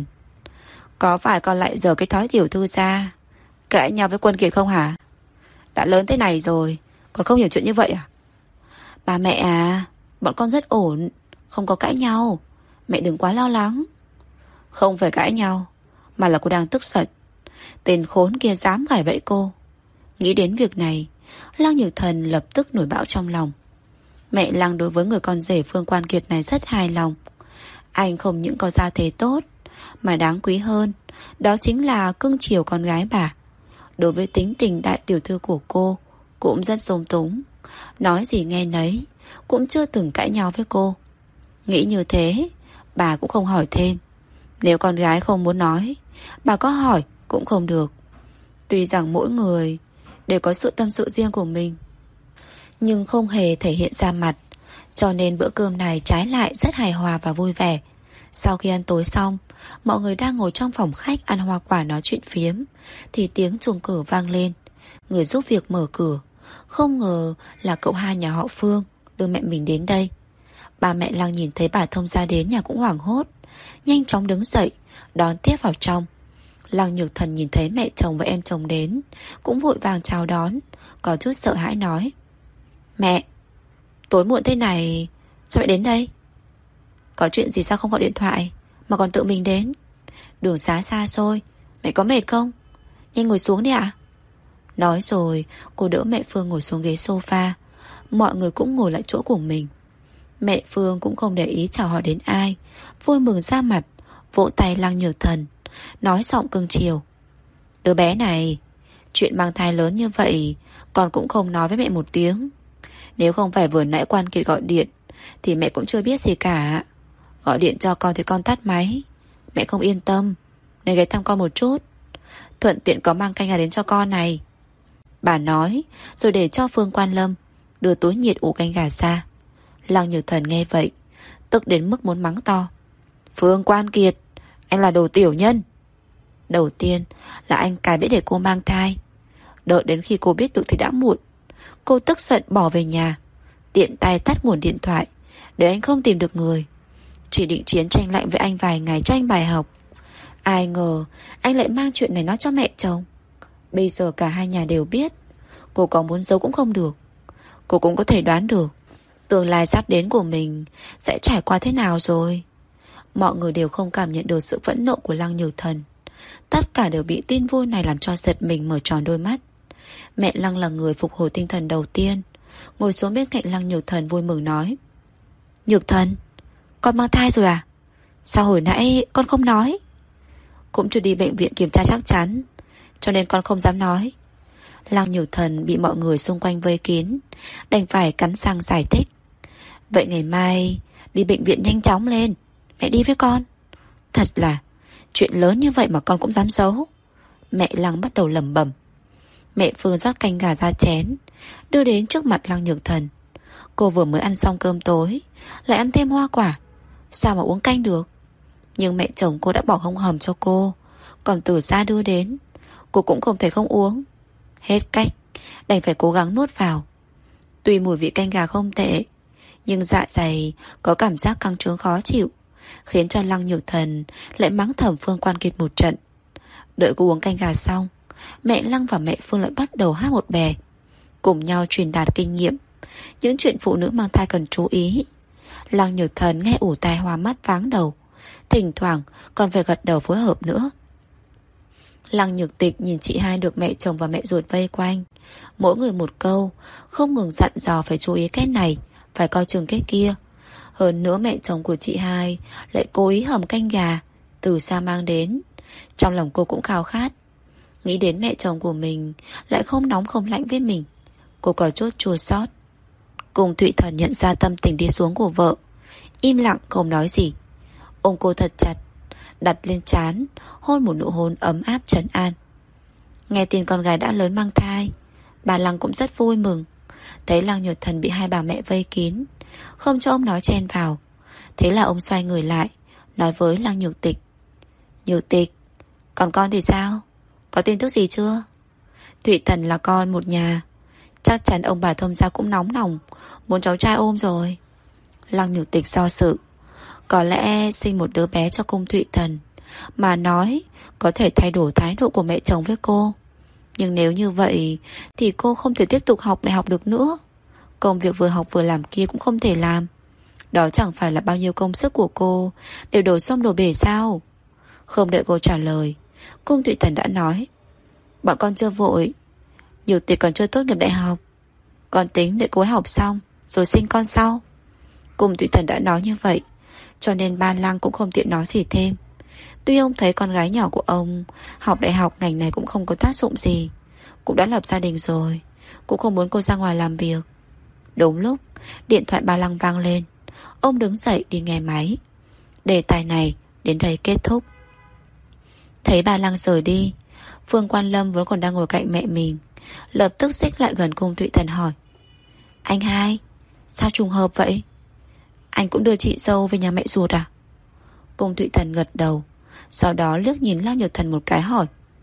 Có phải con lại giờ cái thói tiểu thư ra cãi nhau với Quân Kiệt không hả? Đã lớn thế này rồi còn không hiểu chuyện như vậy à? Ba mẹ à, bọn con rất ổn, không có cãi nhau. Mẹ đừng quá lo lắng. Không phải cãi nhau, mà là cô đang tức giận. Tên khốn kia dám gài bẫy cô. Nghĩ đến việc này, Lăng Nhược Thần lập tức nổi bão trong lòng. Mẹ Lăng đối với người con rể Phương Quan Kiệt này rất hài lòng. Anh không những có gia thế tốt, mà đáng quý hơn, đó chính là cưng chiều con gái bà. Đối với tính tình đại tiểu thư của cô, cũng rất dung túng, nói gì nghe nấy, cũng chưa từng cãi nhau với cô. Nghĩ như thế, bà cũng không hỏi thêm. Nếu con gái không muốn nói, bà có hỏi cũng không được. Tuy rằng mỗi người đều có sự tâm sự riêng của mình, nhưng không hề thể hiện ra mặt, cho nên bữa cơm này trái lại rất hài hòa và vui vẻ. Sau khi ăn tối xong, mọi người đang ngồi trong phòng khách ăn hoa quả nói chuyện phiếm, thì tiếng chuông cửa vang lên. Người giúp việc mở cửa, không ngờ là cậu hai nhà họ Phương đưa mẹ mình đến đây. Ba mẹ Lăng nhìn thấy bà thông gia đến nhà cũng hoảng hốt, nhanh chóng đứng dậy đón tiếp vào trong. Lăng Nhược Thần nhìn thấy mẹ chồng và em chồng đến, cũng vội vàng chào đón, có chút sợ hãi nói: Mẹ, tối muộn thế này sao mẹ đến đây? Có chuyện gì sao không gọi điện thoại mà còn tự mình đến? Đường xá xa xôi, mẹ có mệt không? Nhanh ngồi xuống đi ạ. Nói rồi cô đỡ mẹ Phương ngồi xuống ghế sofa. Mọi người cũng ngồi lại chỗ của mình. Mẹ Phương cũng không để ý chào hỏi đến ai, vui mừng ra mặt, vỗ tay Lăng Nhược Thần, nói giọng cưng chiều: Đứa bé này, chuyện mang thai lớn như vậy con cũng không nói với mẹ một tiếng. Nếu không phải vừa nãy Quan Kiệt gọi điện thì mẹ cũng chưa biết gì cả. Gọi điện cho con thì con tắt máy, mẹ không yên tâm nên ghé thăm con một chút, thuận tiện có mang canh gà đến cho con này. Bà nói rồi để cho Phương Quan Lâm đưa túi nhiệt ủ canh gà ra. Lăng Nhược Thần nghe vậy tức đến mức muốn mắng to: Phương Quan Kiệt, anh là đồ tiểu nhân. Đầu tiên là anh cài bẫy để cô mang thai, đợi đến khi cô biết được thì đã muộn. Cô tức giận bỏ về nhà, tiện tay tắt nguồn điện thoại để anh không tìm được người. Chỉ định chiến tranh lạnh với anh vài ngày cho anh bài học. Ai ngờ anh lại mang chuyện này nói cho mẹ chồng. Bây giờ cả hai nhà đều biết. Cô có muốn giấu cũng không được. Cô cũng có thể đoán được tương lai sắp đến của mình sẽ trải qua thế nào rồi. Mọi người đều không cảm nhận được sự phẫn nộ của Lăng Nhược Thần. Tất cả đều bị tin vui này làm cho giật mình mở tròn đôi mắt. Mẹ Lăng là người phục hồi tinh thần đầu tiên, ngồi xuống bên cạnh Lăng Nhược Thần vui mừng nói: Nhược Thần, con mang thai rồi à? Sao hồi nãy con không nói? Cũng chưa đi bệnh viện kiểm tra chắc chắn, cho nên con không dám nói. Lăng Nhược Thần bị mọi người xung quanh vây kín, đành phải cắn răng giải thích: Vậy ngày mai đi bệnh viện nhanh chóng lên, mẹ đi với con. Thật là chuyện lớn như vậy mà con cũng dám giấu. Mẹ Lăng bắt đầu lẩm bẩm. Mẹ Phương rót canh gà ra chén, đưa đến trước mặt Lăng Nhược Thần. Cô vừa mới ăn xong cơm tối, lại ăn thêm hoa quả, sao mà uống canh được? Nhưng mẹ chồng cô đã bỏ hông hầm cho cô, còn từ xa đưa đến, cô cũng không thể không uống. Hết cách, đành phải cố gắng nuốt vào. Tuy mùi vị canh gà không tệ, nhưng dạ dày có cảm giác căng trướng khó chịu, khiến cho Lăng Nhược Thần lại mắng thầm Phương Quan Kiệt một trận. Đợi cô uống canh gà xong, mẹ Lăng và mẹ Phương lại bắt đầu hát một bè, cùng nhau truyền đạt kinh nghiệm, những chuyện phụ nữ mang thai cần chú ý. Lăng Nhược Thần nghe ủ tai hoa mắt váng đầu, thỉnh thoảng còn phải gật đầu phối hợp nữa. Lăng Nhược Tịch nhìn chị hai được mẹ chồng và mẹ ruột vây quanh, mỗi người một câu, không ngừng dặn dò phải chú ý cái này, phải coi chừng cái kia. Hơn nữa mẹ chồng của chị hai lại cố ý hầm canh gà từ xa mang đến. Trong lòng cô cũng khao khát, nghĩ đến mẹ chồng của mình lại không nóng không lạnh với mình, cô có chút chua xót. Cùng Thụy Thần nhận ra tâm tình đi xuống của vợ, im lặng không nói gì, ôm cô thật chặt, đặt lên trán, hôn một nụ hôn ấm áp trấn an. Nghe tin con gái đã lớn mang thai, bà Lăng cũng rất vui mừng. Thấy Lăng Nhược Thần bị hai bà mẹ vây kín, không cho ông nói chen vào, thế là ông xoay người lại, nói với Lăng Nhược Tịch: Nhược Tịch, còn con thì sao? Có tin tức gì chưa? Thụy Thần là con một nhà, chắc chắn ông bà Thông gia cũng nóng lòng muốn cháu trai ôm rồi. Lăng Nhược Tịch do dự, có lẽ sinh một đứa bé cho cung Thụy Thần mà nói có thể thay đổi thái độ của mẹ chồng với cô. Nhưng nếu như vậy thì cô không thể tiếp tục học đại học được nữa. Công việc vừa học vừa làm kia cũng không thể làm. Đó chẳng phải là bao nhiêu công sức của cô đều đổ sông đổ bể sao? Không đợi cô trả lời, cung Thụy Thần đã nói: Bọn con chưa vội, Nhược Tịch còn chưa tốt nghiệp đại học, con tính để cô ấy học xong rồi sinh con sau. Cung Thụy Thần đã nói như vậy, cho nên ba Lăng cũng không tiện nói gì thêm. Tuy ông thấy con gái nhỏ của ông học đại học ngành này cũng không có tác dụng gì, cũng đã lập gia đình rồi, cũng không muốn cô ra ngoài làm việc. Đúng lúc điện thoại ba Lăng vang lên, ông đứng dậy đi nghe máy. Đề tài này đến đây kết thúc. Thấy ba Lăng rời đi, Phương Quan Lâm vốn còn đang ngồi cạnh mẹ mình, lập tức xích lại gần cung Thụy Thần hỏi: Anh hai, sao trùng hợp vậy? Anh cũng đưa chị dâu về nhà mẹ ruột à? Cung Thụy Thần gật đầu, sau đó liếc nhìn Lăng Nhược Thần một cái hỏi: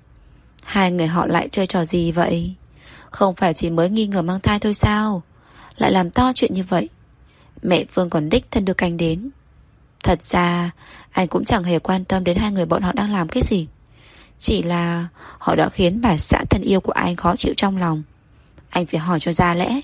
Hai người họ lại chơi trò gì vậy? Không phải chỉ mới nghi ngờ mang thai thôi sao? Lại làm to chuyện như vậy. Mẹ Phương còn đích thân đưa canh đến. Thật ra anh cũng chẳng hề quan tâm đến hai người bọn họ đang làm cái gì, chỉ là họ đã khiến bà xã thân yêu của anh khó chịu trong lòng. Anh phải hỏi cho ra lẽ.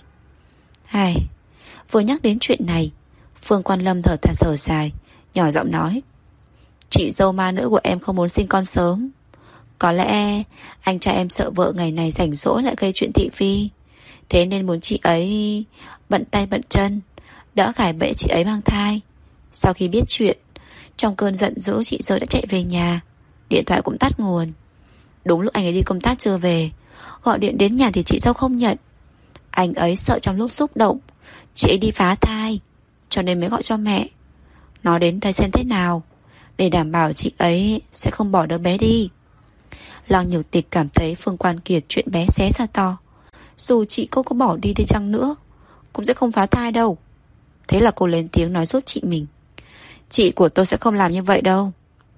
Vừa nhắc đến chuyện này, Phương Quan Lâm thở dài, nhỏ giọng nói: Chị dâu ma nữ của em không muốn sinh con sớm. Có lẽ anh trai em sợ vợ ngày này rảnh rỗi lại gây chuyện thị phi, thế nên muốn chị ấy bận tay bận chân, đỡ gài bẫy chị ấy mang thai. Sau khi biết chuyện, trong cơn giận dữ chị dâu đã chạy về nhà, điện thoại cũng tắt nguồn. Đúng lúc anh ấy đi công tác chưa về, gọi điện đến nhà thì chị dâu không nhận. Anh ấy sợ trong lúc xúc động chị ấy đi phá thai, cho nên mới gọi cho mẹ. Nói đến đây xem thế nào, để đảm bảo chị ấy sẽ không bỏ đứa bé đi. Lăng Nhược Tịch cảm thấy Phương Quan Kiệt chuyện bé xé ra to, dù chị cô có bỏ đi chăng nữa cũng sẽ không phá thai đâu. Thế là cô lên tiếng nói giúp chị mình: Chị của tôi sẽ không làm như vậy đâu.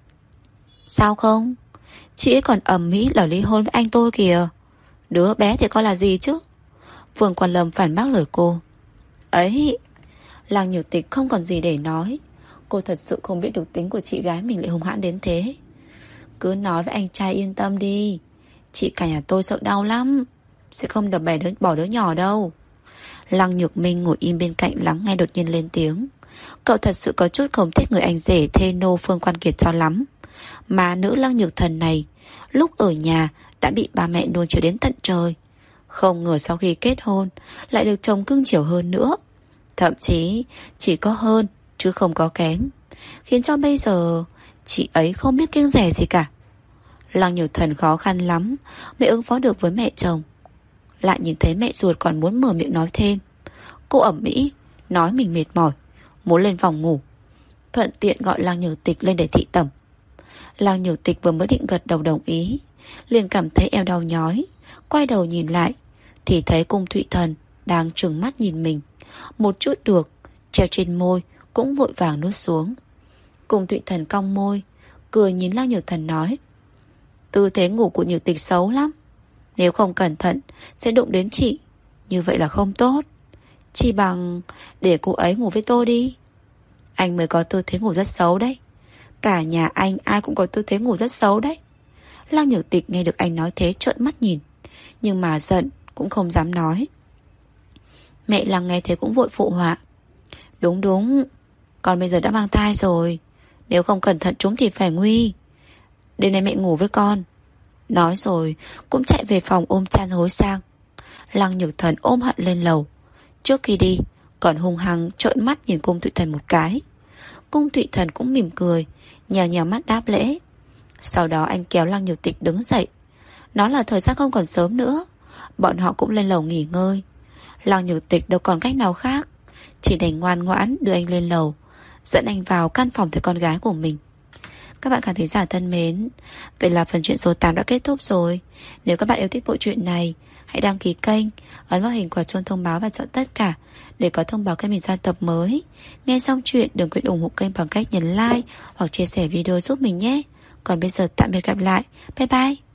Sao không? Chị ấy còn ầm ĩ đòi ly hôn với anh tôi kìa. Đứa bé thì coi là gì chứ? Phương Quan Lâm phản bác lời cô. Ấy, Lăng Nhược Tịch không còn gì để nói. Cô thật sự không biết được tính của chị gái mình lại hung hãn đến thế. Cứ nói với anh trai yên tâm đi, chị cả nhà tôi sợ đau lắm, sẽ không đập bẻ bỏ đứa nhỏ đâu. Lăng Nhược Minh ngồi im bên cạnh lắng nghe đột nhiên lên tiếng. Cậu thật sự có chút không thích người anh rể thê nô Phương Quan Kiệt cho lắm. Mà nữ Lăng Nhược Thần này lúc ở nhà đã bị ba mẹ nuông chiều đến tận trời, không ngờ sau khi kết hôn lại được chồng cưng chiều hơn nữa. Thậm chí chỉ có hơn chứ không có kém, khiến cho bây giờ chị ấy không biết kiêng dè gì cả. Lăng Nhược Thần khó khăn lắm mới ứng phó được với mẹ chồng, lại nhìn thấy mẹ ruột còn muốn mở miệng nói thêm. Cô ẩm ĩ nói mình mệt mỏi, muốn lên phòng ngủ, thuận tiện gọi Lăng Nhược Tịch lên để thị tẩm. Lăng Nhược Tịch vừa mới định gật đầu đồng ý, liền cảm thấy eo đau nhói, quay đầu nhìn lại thì thấy cung Thụy Thần đang trừng mắt nhìn mình, một chút được treo trên môi cũng vội vàng nuốt xuống. Cung Thụy Thần cong môi, cười nhìn Lăng Nhược Thần nói: tư thế ngủ của Nhược Tịch xấu lắm, nếu không cẩn thận sẽ đụng đến chị, như vậy là không tốt. Chỉ bằng để cô ấy ngủ với tôi đi. Anh mới có tư thế ngủ rất xấu đấy. Cả nhà anh ai cũng có tư thế ngủ rất xấu đấy. Lăng Nhược Tịch nghe được anh nói thế trợn mắt nhìn, nhưng mà giận cũng không dám nói. Mẹ Lăng nghe thế cũng vội phụ họa: đúng đúng, con bây giờ đã mang thai rồi, nếu không cẩn thận chúng thì phải nguy. Đêm nay mẹ ngủ với con. Nói rồi cũng chạy về phòng ôm chăn hối sang. Lăng Nhược Thần ôm hận lên lầu. Trước khi đi còn hung hăng trợn mắt nhìn Cung Thụy Thần một cái. Cung Thụy Thần cũng mỉm cười, nhèo nhèo mắt đáp lễ. Sau đó anh kéo Lăng Nhược Tịch đứng dậy. Nói là thời gian không còn sớm nữa, bọn họ cũng lên lầu nghỉ ngơi. Lăng Nhược Tịch đâu còn cách nào khác, chỉ đành ngoan ngoãn đưa anh lên lầu, dẫn anh vào căn phòng với con gái của mình. Các bạn khán thính giả thân mến, vậy là phần truyện số 8 đã kết thúc rồi. Nếu các bạn yêu thích bộ truyện này, hãy đăng ký kênh, ấn vào hình quả chuông thông báo và chọn tất cả để có thông báo khi mình ra tập mới. Nghe xong chuyện đừng quên ủng hộ kênh bằng cách nhấn like hoặc chia sẻ video giúp mình nhé. Còn bây giờ tạm biệt, gặp lại. Bye bye.